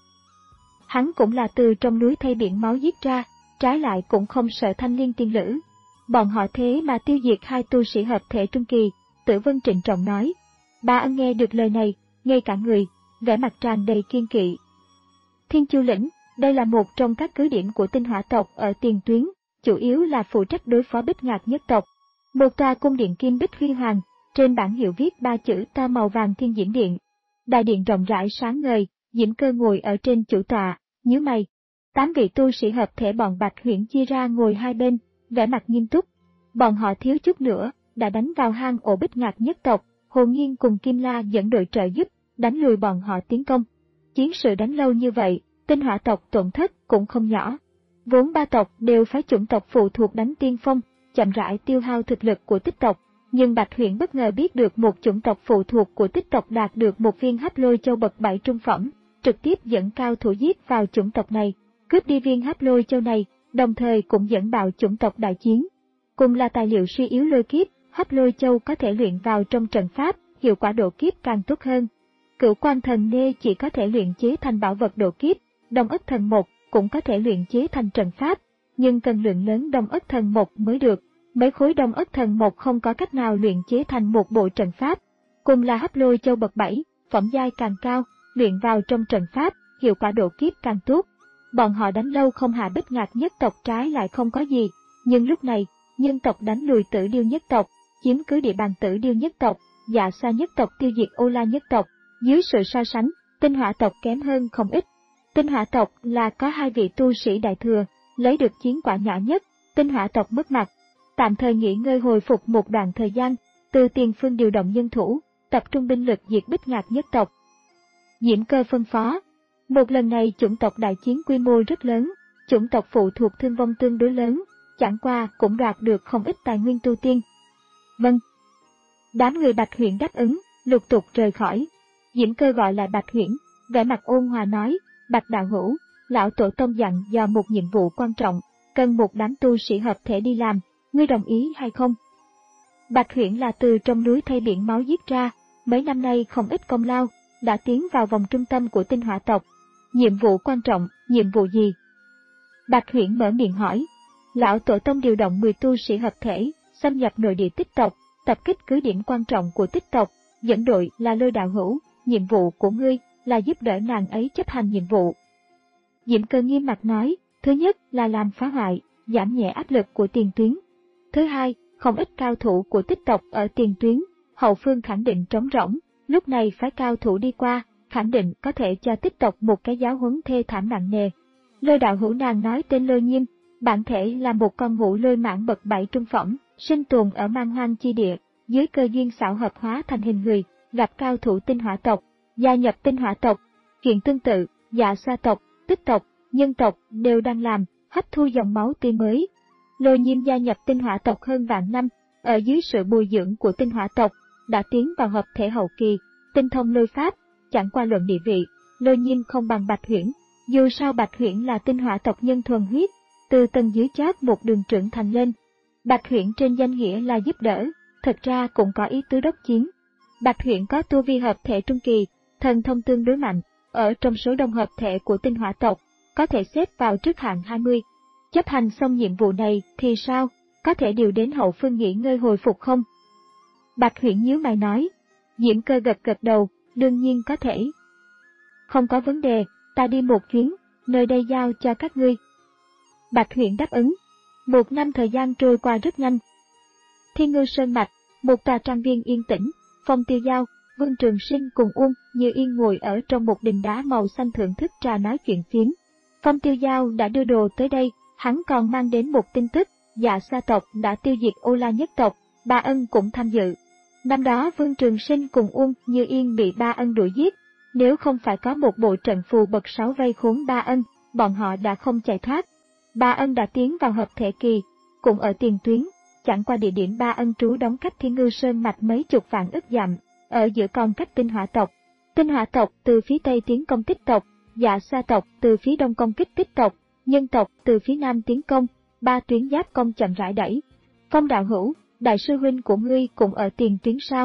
Hắn cũng là từ trong núi thay biển máu giết ra, trái lại cũng không sợ Thanh Liên tiên lữ. Bọn họ thế mà tiêu diệt hai tu sĩ hợp thể trung kỳ, Tử Vân trịnh trọng nói. Ba ân nghe được lời này, ngay cả người, vẻ mặt tràn đầy kiên kỵ. Thiên Chu Lĩnh, đây là một trong các cứ điểm của tinh hỏa tộc ở tiền tuyến, chủ yếu là phụ trách đối phó Bích Ngạc nhất tộc. Một tòa cung điện kim bích huy hoàng, trên bảng hiệu viết ba chữ to màu vàng Thiên Diễm Điện. Đại điện rộng rãi sáng ngời, Diễm Cơ ngồi ở trên chủ tọa, nhíu mày. Tám vị tu sĩ hợp thể bọn Bạch Huyễn chia ra ngồi hai bên, vẻ mặt nghiêm túc. Bọn họ thiếu chút nữa đã đánh vào hang ổ Bích Ngạc nhất tộc, Hồ Nghiên cùng Kim La dẫn đội trợ giúp, đánh lùi bọn họ tiến công. Chiến sự đánh lâu như vậy, Tinh Hỏa tộc tổn thất cũng không nhỏ. Vốn ba tộc đều phái chủng tộc phụ thuộc đánh tiên phong, chậm rãi tiêu hao thực lực của Tích tộc, nhưng Bạch Huyễn bất ngờ biết được một chủng tộc phụ thuộc của Tích tộc đạt được một viên Hấp Lôi Châu bậc bảy trung phẩm, trực tiếp dẫn cao thủ giết vào chủng tộc này, cướp đi viên Hấp Lôi Châu này, đồng thời cũng dẫn bạo chủng tộc đại chiến. Cùng là tài liệu suy yếu lôi kiếp, Hấp Lôi Châu có thể luyện vào trong trận pháp, hiệu quả độ kiếp càng tốt hơn. Cửu Quan Thần Nê chỉ có thể luyện chế thành bảo vật độ kiếp, Đông Ất Thần Mộc cũng có thể luyện chế thành trận pháp, nhưng cần lượng lớn Đông Ất Thần Mộc mới được. Mấy khối Đông Ất Thần Mộc không có cách nào luyện chế thành một bộ trận pháp. Cùng là Hấp Lôi Châu bậc bảy, phẩm giai càng cao, luyện vào trong trận pháp, hiệu quả độ kiếp càng tốt. Bọn họ đánh lâu không hạ Bích Ngạc nhất tộc trái lại không có gì, nhưng lúc này, nhân tộc đánh lùi Tử Điêu nhất tộc, chiếm cứ địa bàn Tử Điêu nhất tộc, Dạ Sa nhất tộc tiêu diệt Ô La nhất tộc. Dưới sự so sánh, Tinh Hỏa tộc kém hơn không ít. Tinh Hỏa tộc là có hai vị tu sĩ đại thừa, lấy được chiến quả nhỏ nhất, Tinh Hỏa tộc mất mặt. Tạm thời nghỉ ngơi hồi phục một đoạn thời gian, từ tiền phương điều động nhân thủ, tập trung binh lực diệt Bích Ngạc nhất tộc. Diễm Cơ phân phó. Một lần này chủng tộc đại chiến quy mô rất lớn, chủng tộc phụ thuộc thương vong tương đối lớn, chẳng qua cũng đoạt được không ít tài nguyên tu tiên. Vâng. Đám người Bạch Huyễn đáp ứng, lục tục rời khỏi. Diễm Cơ gọi lại Bạch Huyễn, vẻ mặt ôn hòa nói, Bạch đạo hữu, lão tổ tông dặn dò một nhiệm vụ quan trọng, cần một đám tu sĩ hợp thể đi làm, ngươi đồng ý hay không? Bạch Huyễn là từ trong núi Thây biển máu giết ra, mấy năm nay không ít công lao, đã tiến vào vòng trung tâm của Tinh Hỏa tộc. Nhiệm vụ quan trọng, nhiệm vụ gì? Bạch Huyễn mở miệng hỏi. Lão tổ tông điều động mười tu sĩ hợp thể, xâm nhập nội địa Tích tộc, tập kích cứ điểm quan trọng của Tích tộc, dẫn đội là Lôi đạo hữu, nhiệm vụ của ngươi là giúp đỡ nàng ấy chấp hành nhiệm vụ. Diễm Cơ nghiêm mặt nói, thứ nhất là làm phá hoại, giảm nhẹ áp lực của tiền tuyến. Thứ hai, không ít cao thủ của Tích tộc ở tiền tuyến, hậu phương khẳng định trống rỗng, lúc này phái cao thủ đi qua, khẳng định có thể cho Tích tộc một cái giáo huấn thê thảm nặng nề. Lôi đạo hữu nàng nói tên Lôi Nhiêm, bản thể là một con ngũ lôi mãng bậc bảy trung phẩm, sinh tồn ở man hoang chi địa, dưới cơ duyên xảo hợp hóa thành hình người, gặp cao thủ Tinh Hỏa tộc, gia nhập Tinh Hỏa tộc. Chuyện tương tự, Dạ Sa tộc, Tích tộc, nhân tộc đều đang làm, hấp thu dòng máu tươi mới. Lôi Nhiêm gia nhập Tinh Hỏa tộc hơn vạn năm, ở dưới sự bồi dưỡng của Tinh Hỏa tộc, đã tiến vào hợp thể hậu kỳ, tinh thông lôi pháp, chẳng qua luận địa vị, Lôi Nhiêm không bằng Bạch Huyễn. Dù sao Bạch Huyễn là Tinh Hỏa tộc nhân thuần huyết, từ tầng dưới chót một đường trưởng thành lên. Bạch Huyễn trên danh nghĩa là giúp đỡ, thật ra cũng có ý tứ đốc chiến. Bạch Huyễn có tu vi hợp thể trung kỳ, thần thông tương đối mạnh, ở trong số đông hợp thể của Tinh Hỏa tộc, có thể xếp vào trước hạng hai mươi. Chấp hành xong nhiệm vụ này thì sao, có thể điều đến hậu phương nghỉ ngơi hồi phục không? Bạch Huyễn nhíu mày nói. Diễm Cơ gật gật đầu, đương nhiên có thể. Không có vấn đề, ta đi một chuyến, nơi đây giao cho các ngươi. Bạch Huyễn đáp ứng. Một năm thời gian trôi qua rất nhanh. Thiên Ngư Sơn Mạch, một tòa trang viên yên tĩnh, Phong Tiêu Giao, Vương Trường Sinh cùng Uông Như Yên ngồi ở trong một đình đá màu xanh thưởng thức trà nói chuyện phiếm. Phong Tiêu Giao đã đưa đồ tới đây, hắn còn mang đến một tin tức, Dạ Sa tộc đã tiêu diệt Ô La nhất tộc, Ba Ân cũng tham dự. Năm đó Vương Trường Sinh cùng Uông Như Yên bị Ba Ân đuổi giết, nếu không phải có một bộ trận phù bậc sáu vây khốn Ba Ân, bọn họ đã không chạy thoát. Ba Ân đã tiến vào hợp thể kỳ, cũng ở tiền tuyến, chẳng qua địa điểm Ba Ân trú đóng cách Thiên Ngư Sơn Mạch mấy chục vạn ức dặm, ở giữa còn cách Tinh Hỏa tộc. Tinh Hỏa tộc từ phía tây tiến công Tích tộc, Dạ Sa tộc từ phía đông công kích Tích tộc, nhân tộc từ phía nam tiến công, ba tuyến giáp công chậm rãi đẩy. Phong đạo hữu, đại sư huynh của ngươi cũng ở tiền tuyến sao?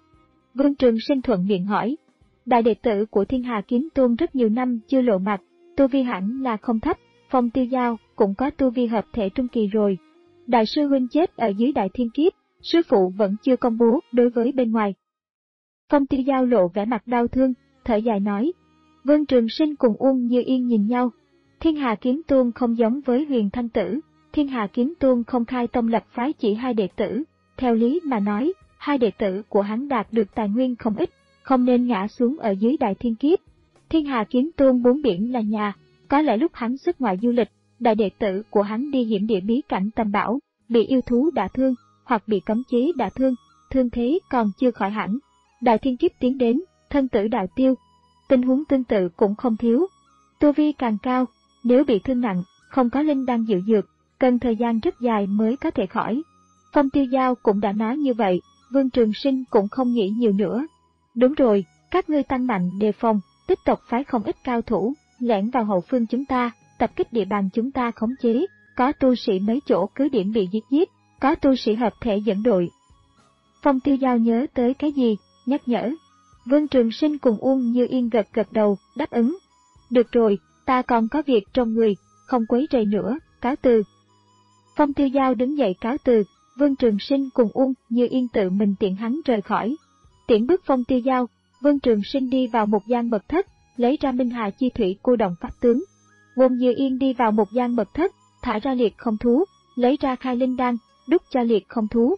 Vương Trường Sinh thuận miệng hỏi. Đại đệ tử của Thiên Hà Kiếm Tôn rất nhiều năm chưa lộ mặt, tu vi hẳn là không thấp. Phong Tiêu Giao cũng có tu vi hợp thể trung kỳ rồi. Đại sư huynh chết ở dưới đại thiên kiếp, sư phụ vẫn chưa công bố đối với bên ngoài. Phong Tiêu Giao lộ vẻ mặt đau thương, thở dài nói. Vương Trường Sinh cùng Uông Như Yên nhìn nhau. Thiên Hà Kiếm Tôn không giống với Huyền Thanh Tử, Thiên Hà Kiếm Tôn không khai tông lập phái chỉ hai đệ tử, theo lý mà nói, hai đệ tử của hắn đạt được tài nguyên không ít, không nên ngã xuống ở dưới đại thiên kiếp. Thiên Hà Kiếm Tôn bốn biển là nhà, có lẽ lúc hắn xuất ngoại du lịch, đại đệ tử của hắn đi hiểm địa bí cảnh Tam Bảo, bị yêu thú đả thương, hoặc bị cấm chế đả thương, thương thế còn chưa khỏi hẳn. Đại thiên kiếp tiến đến, thân tử đạo tiêu. Tình huống tương tự cũng không thiếu. Tu vi càng cao, nếu bị thương nặng, không có linh đan dịu dược, cần thời gian rất dài mới có thể khỏi. Phong Tiêu Giao cũng đã nói như vậy, Vương Trường Sinh cũng không nghĩ nhiều nữa. Đúng rồi, các ngươi tăng mạnh đề phòng, Tích tộc phái không ít cao thủ, lẻn vào hậu phương chúng ta, tập kích địa bàn chúng ta khống chế, có tu sĩ mấy chỗ cứ điểm bị giết giết, có tu sĩ hợp thể dẫn đội. Phong Tiêu Giao nhớ tới cái gì, nhắc nhở. Vương Trường Sinh cùng Uông Như Yên gật gật đầu, đáp ứng. Được rồi, ta còn có việc trong người, không quấy rầy nữa, cáo từ. Phong Tiêu Giao đứng dậy cáo từ, Vương Trường Sinh cùng Uông Như Yên tự mình tiện hắn rời khỏi. Tiễn bước Phong Tiêu Giao, Vương Trường Sinh đi vào một gian mật thất, lấy ra Minh Hà Chi Thủy cô động pháp tướng. Uông Như Yên đi vào một gian mật thất, thả ra liệt không thú, lấy ra khai linh đan, đút cho liệt không thú.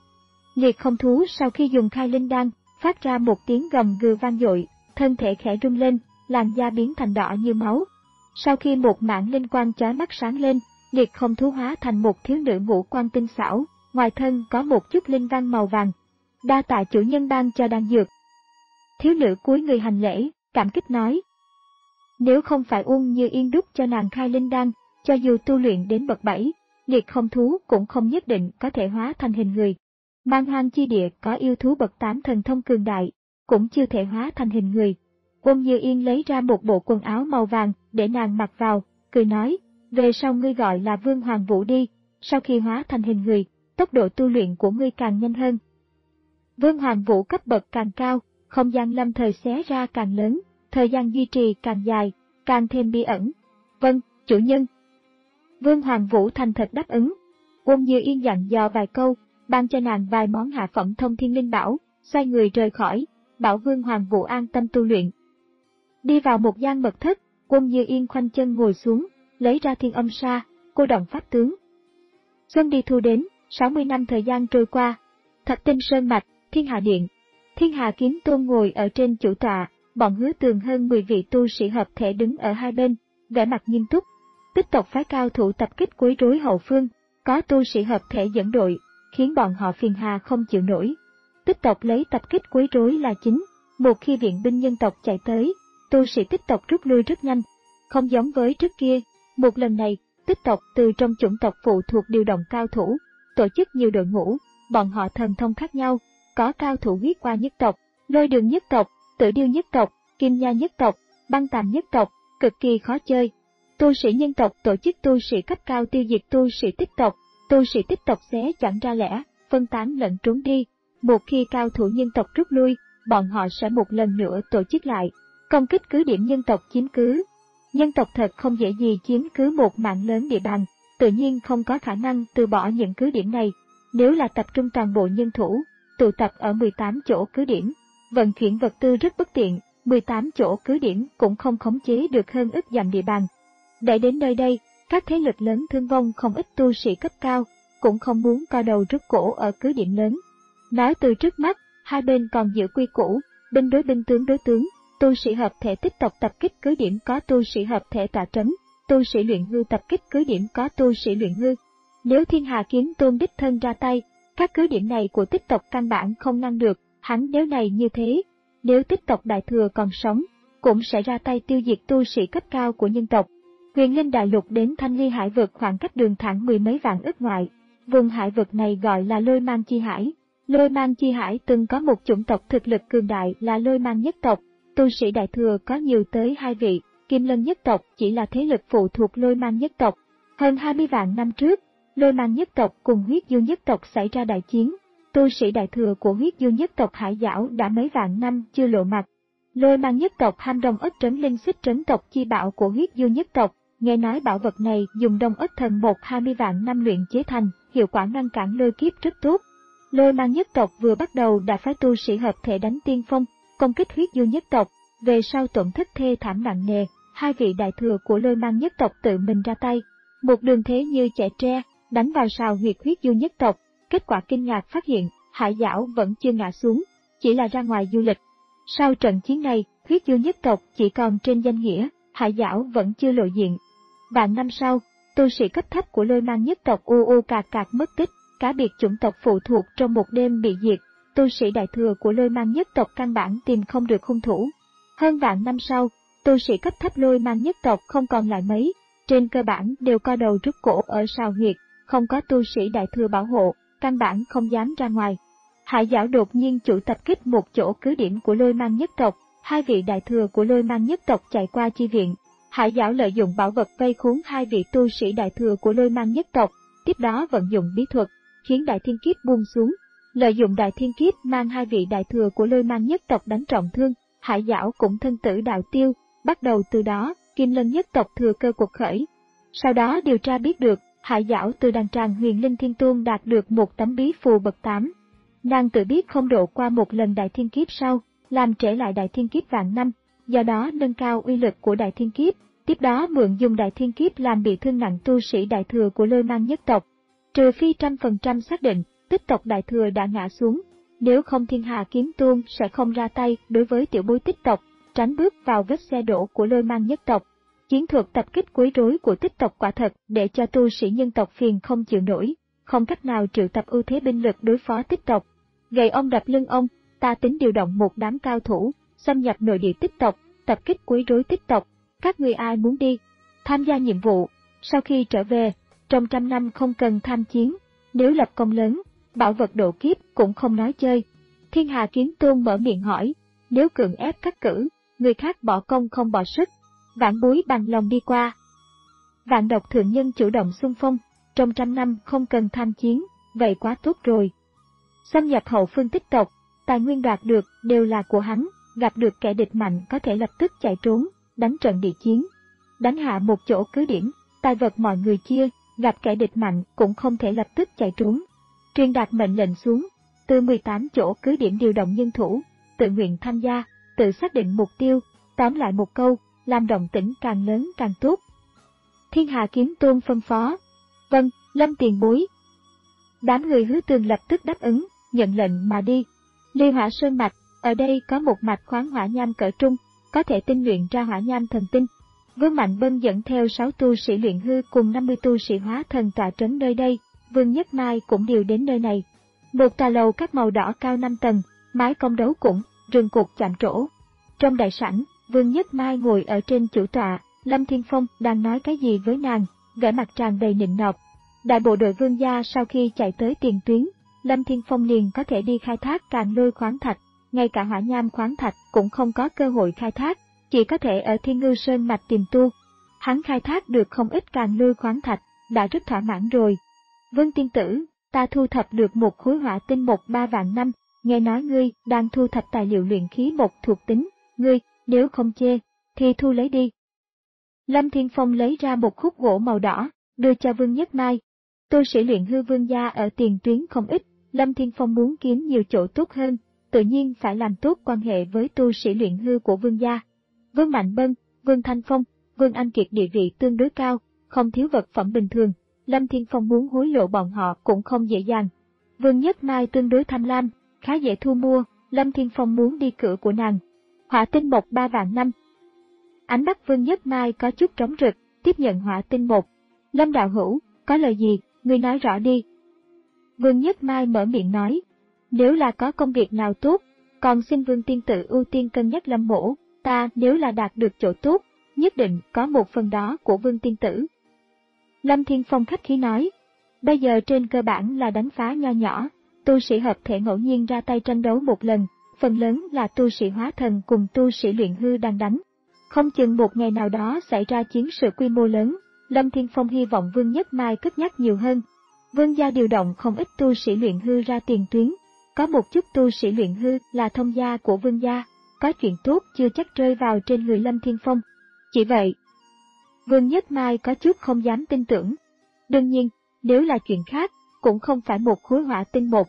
Liệt không thú sau khi dùng khai linh đan, phát ra một tiếng gầm gừ vang dội, thân thể khẽ rung lên, làn da biến thành đỏ như máu. Sau khi một mảng linh quang chói mắt sáng lên, liệt không thú hóa thành một thiếu nữ ngũ quan tinh xảo, ngoài thân có một chút linh văn màu vàng. Đa tạ chủ nhân ban cho đan dược. Thiếu nữ cúi người hành lễ, cảm kích nói. Nếu không phải Uông Như Yên đút cho nàng khai linh đan, cho dù tu luyện đến bậc bảy, liệt không thú cũng không nhất định có thể hóa thành hình người. Man Hoang chi địa có yêu thú bậc tám thần thông cường đại, cũng chưa thể hóa thành hình người. Uông Như Yên lấy ra một bộ quần áo màu vàng để nàng mặc vào, cười nói, về sau ngươi gọi là Vương Hoàng Vũ đi, sau khi hóa thành hình người, tốc độ tu luyện của ngươi càng nhanh hơn. Vương Hoàng Vũ cấp bậc càng cao, không gian lâm thời xé ra càng lớn, thời gian duy trì càng dài, càng thêm bí ẩn. Vâng, chủ nhân. Vương Hoàng Vũ thành thật đáp ứng. Uông Như Yên dặn dò vài câu, ban cho nàng vài món hạ phẩm thông thiên linh bảo, xoay người rời khỏi, bảo Vương Hoàng Vũ an tâm tu luyện. Đi vào một gian mật thất, Uông Như Yên khoanh chân ngồi xuống, lấy ra thiên âm sa, cô động pháp tướng. Xuân đi thu đến, sáu mươi năm thời gian trôi qua. Thạch Tinh Sơn Mạch, Thiên Hà Điện. Thiên Hà Kiếm Tôn ngồi ở trên chủ tọa, bọn Hứa Tường hơn mười vị tu sĩ hợp thể đứng ở hai bên, vẻ mặt nghiêm túc. Tích tộc phái cao thủ tập kích quấy rối hậu phương, có tu sĩ hợp thể dẫn đội, khiến bọn họ phiền hà không chịu nổi. Tích tộc lấy tập kích quấy rối là chính, một khi viện binh nhân tộc chạy tới, tu sĩ tích tộc rút lui rất nhanh. Không giống với trước kia, một lần này, tích tộc từ trong chủng tộc phụ thuộc điều động cao thủ, tổ chức nhiều đội ngũ, bọn họ thần thông khác nhau, có cao thủ huyết qua nhất tộc, lôi đường nhất tộc, tử điêu nhất tộc, kim nha nhất tộc, băng tàm nhất tộc, cực kỳ khó chơi. Tu sĩ nhân tộc tổ chức tu sĩ cấp cao tiêu diệt tu sĩ tích tộc, tu sĩ tích tộc xé chẳng ra lẽ, phân tán lẫn trốn đi. Một khi cao thủ nhân tộc rút lui, bọn họ sẽ một lần nữa tổ chức lại, công kích cứ điểm nhân tộc chiếm cứ. Nhân tộc thật không dễ gì chiếm cứ một mạng lớn địa bàn, tự nhiên không có khả năng từ bỏ những cứ điểm này. Nếu là tập trung toàn bộ nhân thủ, tụ tập ở mười tám chỗ cứ điểm, vận chuyển vật tư rất bất tiện, mười tám chỗ cứ điểm cũng không khống chế được hơn ức dặm địa bàn. Để đến nơi đây, các thế lực lớn thương vong không ít tu sĩ cấp cao, cũng không muốn co đầu rút cổ ở cứ điểm lớn. Nói từ trước mắt, hai bên còn giữ quy củ, binh đối binh tướng đối tướng, tu sĩ hợp thể tích tộc tập kích cứ điểm có tu sĩ hợp thể tọa trấn, tu sĩ luyện hư tập kích cứ điểm có tu sĩ luyện hư. Nếu Thiên Hà Kiếm Tôn đích thân ra tay, các cứ điểm này của tích tộc căn bản không ngăn được, hắn nếu này như thế, nếu tích tộc đại thừa còn sống, cũng sẽ ra tay tiêu diệt tu sĩ cấp cao của nhân tộc. Huyền Linh Đại Lục đến Thanh Ly Hải Vực khoảng cách đường thẳng mười mấy vạn ức ngoại, vùng hải vực này gọi là Lôi Mang Chi Hải. Lôi Mang Chi Hải từng có một chủng tộc thực lực cường đại là Lôi Mang nhất tộc, tu sĩ đại thừa có nhiều tới hai vị, Kim Lân nhất tộc chỉ là thế lực phụ thuộc Lôi Mang nhất tộc. Hơn hai mươi vạn năm trước, Lôi Mang nhất tộc cùng Huyết Du nhất tộc xảy ra đại chiến, tu sĩ đại thừa của Huyết Du nhất tộc Hải Giảo đã mấy vạn năm chưa lộ mặt. Lôi Mang nhất tộc ham đông ất trấn linh xích trấn tộc chi bảo của Huyết Du nhất tộc, nghe nói bảo vật này dùng đông ất thần một hai mươi vạn năm luyện chế thành, hiệu quả ngăn cản lôi kiếp rất tốt. Lôi Mang nhất tộc vừa bắt đầu đã phái tu sĩ hợp thể đánh tiên phong, công kích Huyết Du nhất tộc, về sau tổn thất thê thảm nặng nề, hai vị đại thừa của Lôi Mang nhất tộc tự mình ra tay. Một đường thế như chạy tre, đánh vào sào huyệt huyết du nhất tộc, kết quả kinh ngạc phát hiện, Hải Giảo vẫn chưa ngã xuống, chỉ là ra ngoài du lịch. Sau trận chiến này, huyết du nhất tộc chỉ còn trên danh nghĩa, Hải Giảo vẫn chưa lộ diện. Vạn năm sau, tu sĩ cấp thấp của Lôi Mang nhất tộc u u cạc cạc mất tích, cá biệt chủng tộc phụ thuộc trong một đêm bị diệt, tu sĩ đại thừa của Lôi Mang nhất tộc căn bản tìm không được hung thủ. Hơn vạn năm sau, tu sĩ cấp thấp Lôi Mang nhất tộc không còn lại mấy, trên cơ bản đều co đầu rút cổ ở sào huyệt, không có tu sĩ đại thừa bảo hộ, căn bản không dám ra ngoài. Hải Giảo đột nhiên chủ tập kích một chỗ cứ điểm của Lôi Mang nhất tộc, hai vị đại thừa của Lôi Mang nhất tộc chạy qua chi viện. Hải Giảo lợi dụng bảo vật vây khốn hai vị tu sĩ đại thừa của Lôi Mang nhất tộc, tiếp đó vận dụng bí thuật, khiến Đại Thiên Kiếp buông xuống. Lợi dụng Đại Thiên Kiếp mang hai vị đại thừa của Lôi Mang nhất tộc đánh trọng thương, Hải Giảo cũng thân tử đạo tiêu, bắt đầu từ đó, Kim Lân nhất tộc thừa cơ cuộc khởi. Sau đó điều tra biết được, Hải Giảo từ đàn tràng Huyền Linh Thiên Tôn đạt được một tấm bí phù bậc tám. Nàng tự biết không độ qua một lần Đại Thiên Kiếp sau, làm trễ lại Đại Thiên Kiếp vạn năm, do đó nâng cao uy lực của Đại Thiên Kiếp, tiếp đó mượn dùng Đại Thiên Kiếp làm bị thương nặng tu sĩ đại thừa của Lôi Mang nhất tộc. Trừ phi trăm phần trăm xác định, tích tộc đại thừa đã ngã xuống, nếu không Thiên Hà Kiếm Tôn sẽ không ra tay đối với tiểu bối tích tộc, tránh bước vào vết xe đổ của Lôi Mang nhất tộc. Chiến thuật tập kích quấy rối của tích tộc quả thật để cho tu sĩ nhân tộc phiền không chịu nổi, không cách nào triệu tập ưu thế binh lực đối phó tích tộc. Gậy ông đập lưng ông, ta tính điều động một đám cao thủ, xâm nhập nội địa tích tộc, tập kích quấy rối tích tộc. Các người ai muốn đi? Tham gia nhiệm vụ. Sau khi trở về, trong trăm năm không cần tham chiến, nếu lập công lớn, bảo vật độ kiếp cũng không nói chơi. Thiên Hà Kiếm Tôn mở miệng hỏi, nếu cưỡng ép cắt cử, người khác bỏ công không bỏ sức, vãn bối bằng lòng đi qua. Vạn Độc thượng nhân chủ động xung phong, trong trăm năm không cần tham chiến, vậy quá tốt rồi. Xâm nhập hậu phương tích tộc, tài nguyên đoạt được đều là của hắn, gặp được kẻ địch mạnh có thể lập tức chạy trốn, đánh trận địa chiến. Đánh hạ một chỗ cứ điểm, tài vật mọi người chia, gặp kẻ địch mạnh cũng không thể lập tức chạy trốn. Truyền đạt mệnh lệnh xuống, từ mười tám chỗ cứ điểm điều động nhân thủ, tự nguyện tham gia, tự xác định mục tiêu, tóm lại một câu, làm động tĩnh càng lớn càng tốt. Thiên Hà Kiếm Tôn phân phó, vâng, Lâm tiền bối. Đám người Hứa Tường lập tức đáp ứng, nhận lệnh mà đi. Ly Hỏa Sơn mạch, ở đây có một mạch khoáng hỏa nham cỡ trung, có thể tinh luyện ra hỏa nham thần tinh. Vương Mạnh Bân dẫn theo sáu tu sĩ luyện hư cùng năm mươi tu sĩ hóa thần tọa trấn nơi đây, Vương Nhất Mai cũng đều đến nơi này. Một tòa lầu các màu đỏ cao năm tầng, mái cong đấu cũng, rừng cột chạm trổ. Trong đại sảnh, Vương Nhất Mai ngồi ở trên chủ tọa, Lâm Thiên Phong đang nói cái gì với nàng, vẻ mặt tràn đầy nịnh nọt. Đại bộ đội Vương gia sau khi chạy tới tiền tuyến, Lâm Thiên Phong liền có thể đi khai thác Càn Lôi khoáng thạch, ngay cả hỏa nham khoáng thạch cũng không có cơ hội khai thác, chỉ có thể ở Thiên Ngưu Sơn mạch tìm tu. Hắn khai thác được không ít Càn Lôi khoáng thạch, đã rất thỏa mãn rồi. Vương tiên tử, ta thu thập được một khối hỏa tinh một ba vạn năm, nghe nói ngươi đang thu thập tài liệu luyện khí một thuộc tính, ngươi, nếu không chê, thì thu lấy đi. Lâm Thiên Phong lấy ra một khúc gỗ màu đỏ, đưa cho Vương Nhất Mai. Tu sĩ luyện hư Vương gia ở tiền tuyến không ít, Lâm Thiên Phong muốn kiếm nhiều chỗ tốt hơn, tự nhiên phải làm tốt quan hệ với tu sĩ luyện hư của Vương gia. Vương Mạnh Bân, Vương Thanh Phong, Vương Anh Kiệt địa vị tương đối cao, không thiếu vật phẩm bình thường, Lâm Thiên Phong muốn hối lộ bọn họ cũng không dễ dàng. Vương Nhất Mai tương đối tham lam, khá dễ thu mua, Lâm Thiên Phong muốn đi cửa của nàng. Hỏa tinh một ba vạn năm. Ánh mắt Vương Nhất Mai có chút trống rực, tiếp nhận hỏa tinh một. Lâm đạo hữu, có lời gì, ngươi nói rõ đi. Vương Nhất Mai mở miệng nói, nếu là có công việc nào tốt, còn xin Vương tiên tử ưu tiên cân nhắc Lâm mỗ, ta nếu là đạt được chỗ tốt, nhất định có một phần đó của Vương tiên tử. Lâm Thiên Phong khách khí nói, bây giờ trên cơ bản là đánh phá nho nhỏ, tu sĩ hợp thể ngẫu nhiên ra tay tranh đấu một lần, phần lớn là tu sĩ hóa thần cùng tu sĩ luyện hư đang đánh. Không chừng một ngày nào đó xảy ra chiến sự quy mô lớn, Lâm Thiên Phong hy vọng Vương Nhất Mai cất nhắc nhiều hơn. Vương gia điều động không ít tu sĩ luyện hư ra tiền tuyến, có một chút tu sĩ luyện hư là thông gia của Vương gia, có chuyện tốt chưa chắc rơi vào trên người Lâm Thiên Phong. Chỉ vậy, Vương Nhất Mai có chút không dám tin tưởng. Đương nhiên, nếu là chuyện khác, cũng không phải một khối hỏa tinh một.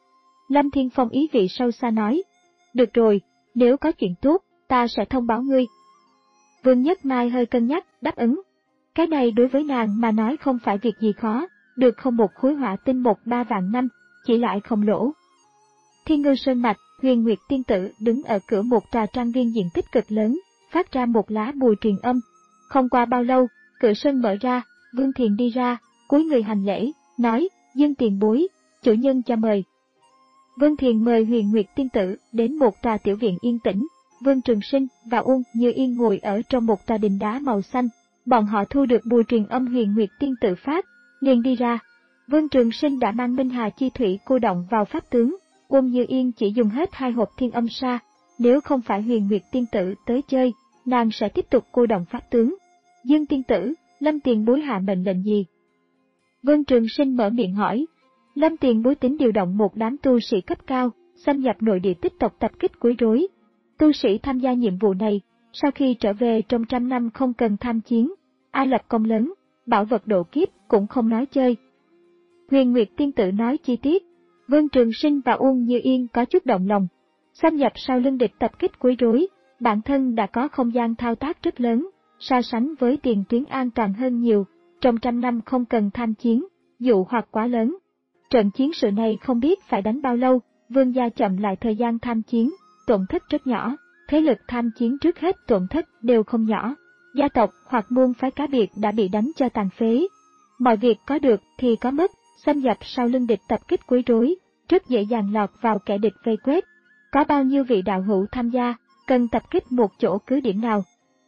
Lâm Thiên Phong ý vị sâu xa nói, được rồi, nếu có chuyện tốt, ta sẽ thông báo ngươi. Vương Nhất Mai hơi cân nhắc, đáp ứng. Cái này đối với nàng mà nói không phải việc gì khó, được không một khối hỏa tinh một ba vạn năm, chỉ lại không lỗ. Thiên Ngư Sơn Mạch, Huyền Nguyệt Tiên Tử đứng ở cửa một trà trang viên diện tích cực lớn, phát ra một lá bùi truyền âm. Không qua bao lâu, cửa sơn mở ra, Vương Thiền đi ra, cúi người hành lễ, nói, Dương tiền bối, chủ nhân cho mời. Vương Thiền mời Huyền Nguyệt Tiên Tử đến một tòa tiểu viện yên tĩnh, Vương Trường Sinh và Uông Như Yên ngồi ở trong một tòa đình đá màu xanh, bọn họ thu được bùi truyền âm Huyền Nguyệt Tiên Tử phát, liền đi ra. Vương Trường Sinh đã mang Minh Hà Chi Thủy cô động vào pháp tướng, Uông Như Yên chỉ dùng hết hai hộp thiên âm sa, nếu không phải Huyền Nguyệt Tiên Tử tới chơi, nàng sẽ tiếp tục cô động pháp tướng. Dương Tiên Tử, Lâm tiền bối hạ mệnh lệnh gì? Vương Trường Sinh mở miệng hỏi. Lâm tiền bối tính điều động một đám tu sĩ cấp cao, xâm nhập nội địa tích tộc tập kích quấy rối. Tu sĩ tham gia nhiệm vụ này, sau khi trở về trong trăm năm không cần tham chiến, ai lập công lớn, bảo vật độ kiếp cũng không nói chơi. Huyền Nguyệt Tiên Tử nói chi tiết, Vương Trường Sinh và Uông Như Yên có chút động lòng. Xâm nhập sau lưng địch tập kích quấy rối, bản thân đã có không gian thao tác rất lớn, so sánh với tiền tuyến an toàn hơn nhiều, trong trăm năm không cần tham chiến, dụ hoặc quá lớn. Trận chiến sự này không biết phải đánh bao lâu, Vương gia chậm lại thời gian tham chiến, tổn thất rất nhỏ, thế lực tham chiến trước hết tổn thất đều không nhỏ. Gia tộc hoặc môn phái cá biệt đã bị đánh cho tàn phế. Mọi việc có được thì có mất, xâm nhập sau lưng địch tập kích quấy rối, rất dễ dàng lọt vào kẻ địch vây quét. Có bao nhiêu vị đạo hữu tham gia, cần tập kích một chỗ cứ điểm nào?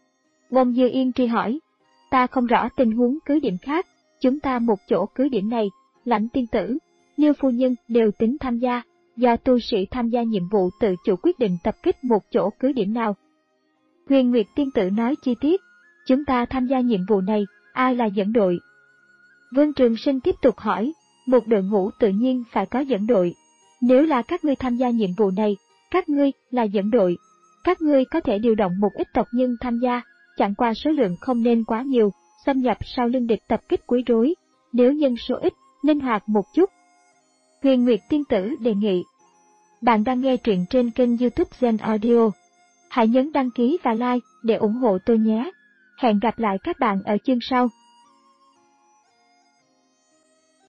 Uông Như Yên tri hỏi, ta không rõ tình huống cứ điểm khác, chúng ta một chỗ cứ điểm này, Lãnh tiên tử, Liêu phu nhân đều tính tham gia, do tu sĩ tham gia nhiệm vụ tự chủ quyết định tập kích một chỗ cứ điểm nào. Huyền Nguyệt Tiên Tử nói chi tiết, chúng ta tham gia nhiệm vụ này, ai là dẫn đội? Vương Trường Sinh tiếp tục hỏi, một đội ngũ tự nhiên phải có dẫn đội. Nếu là các ngươi tham gia nhiệm vụ này, các ngươi là dẫn đội. Các ngươi có thể điều động một ít tộc nhân tham gia, chẳng qua số lượng không nên quá nhiều, xâm nhập sau lưng địch tập kích quấy rối. Nếu nhân số ít, linh hoạt một chút. Huyền Nguyệt Tiên Tử đề nghị. Bạn đang nghe truyện trên kênh YouTube Zen Audio. Hãy nhấn đăng ký và like để ủng hộ tôi nhé. Hẹn gặp lại các bạn ở chương sau.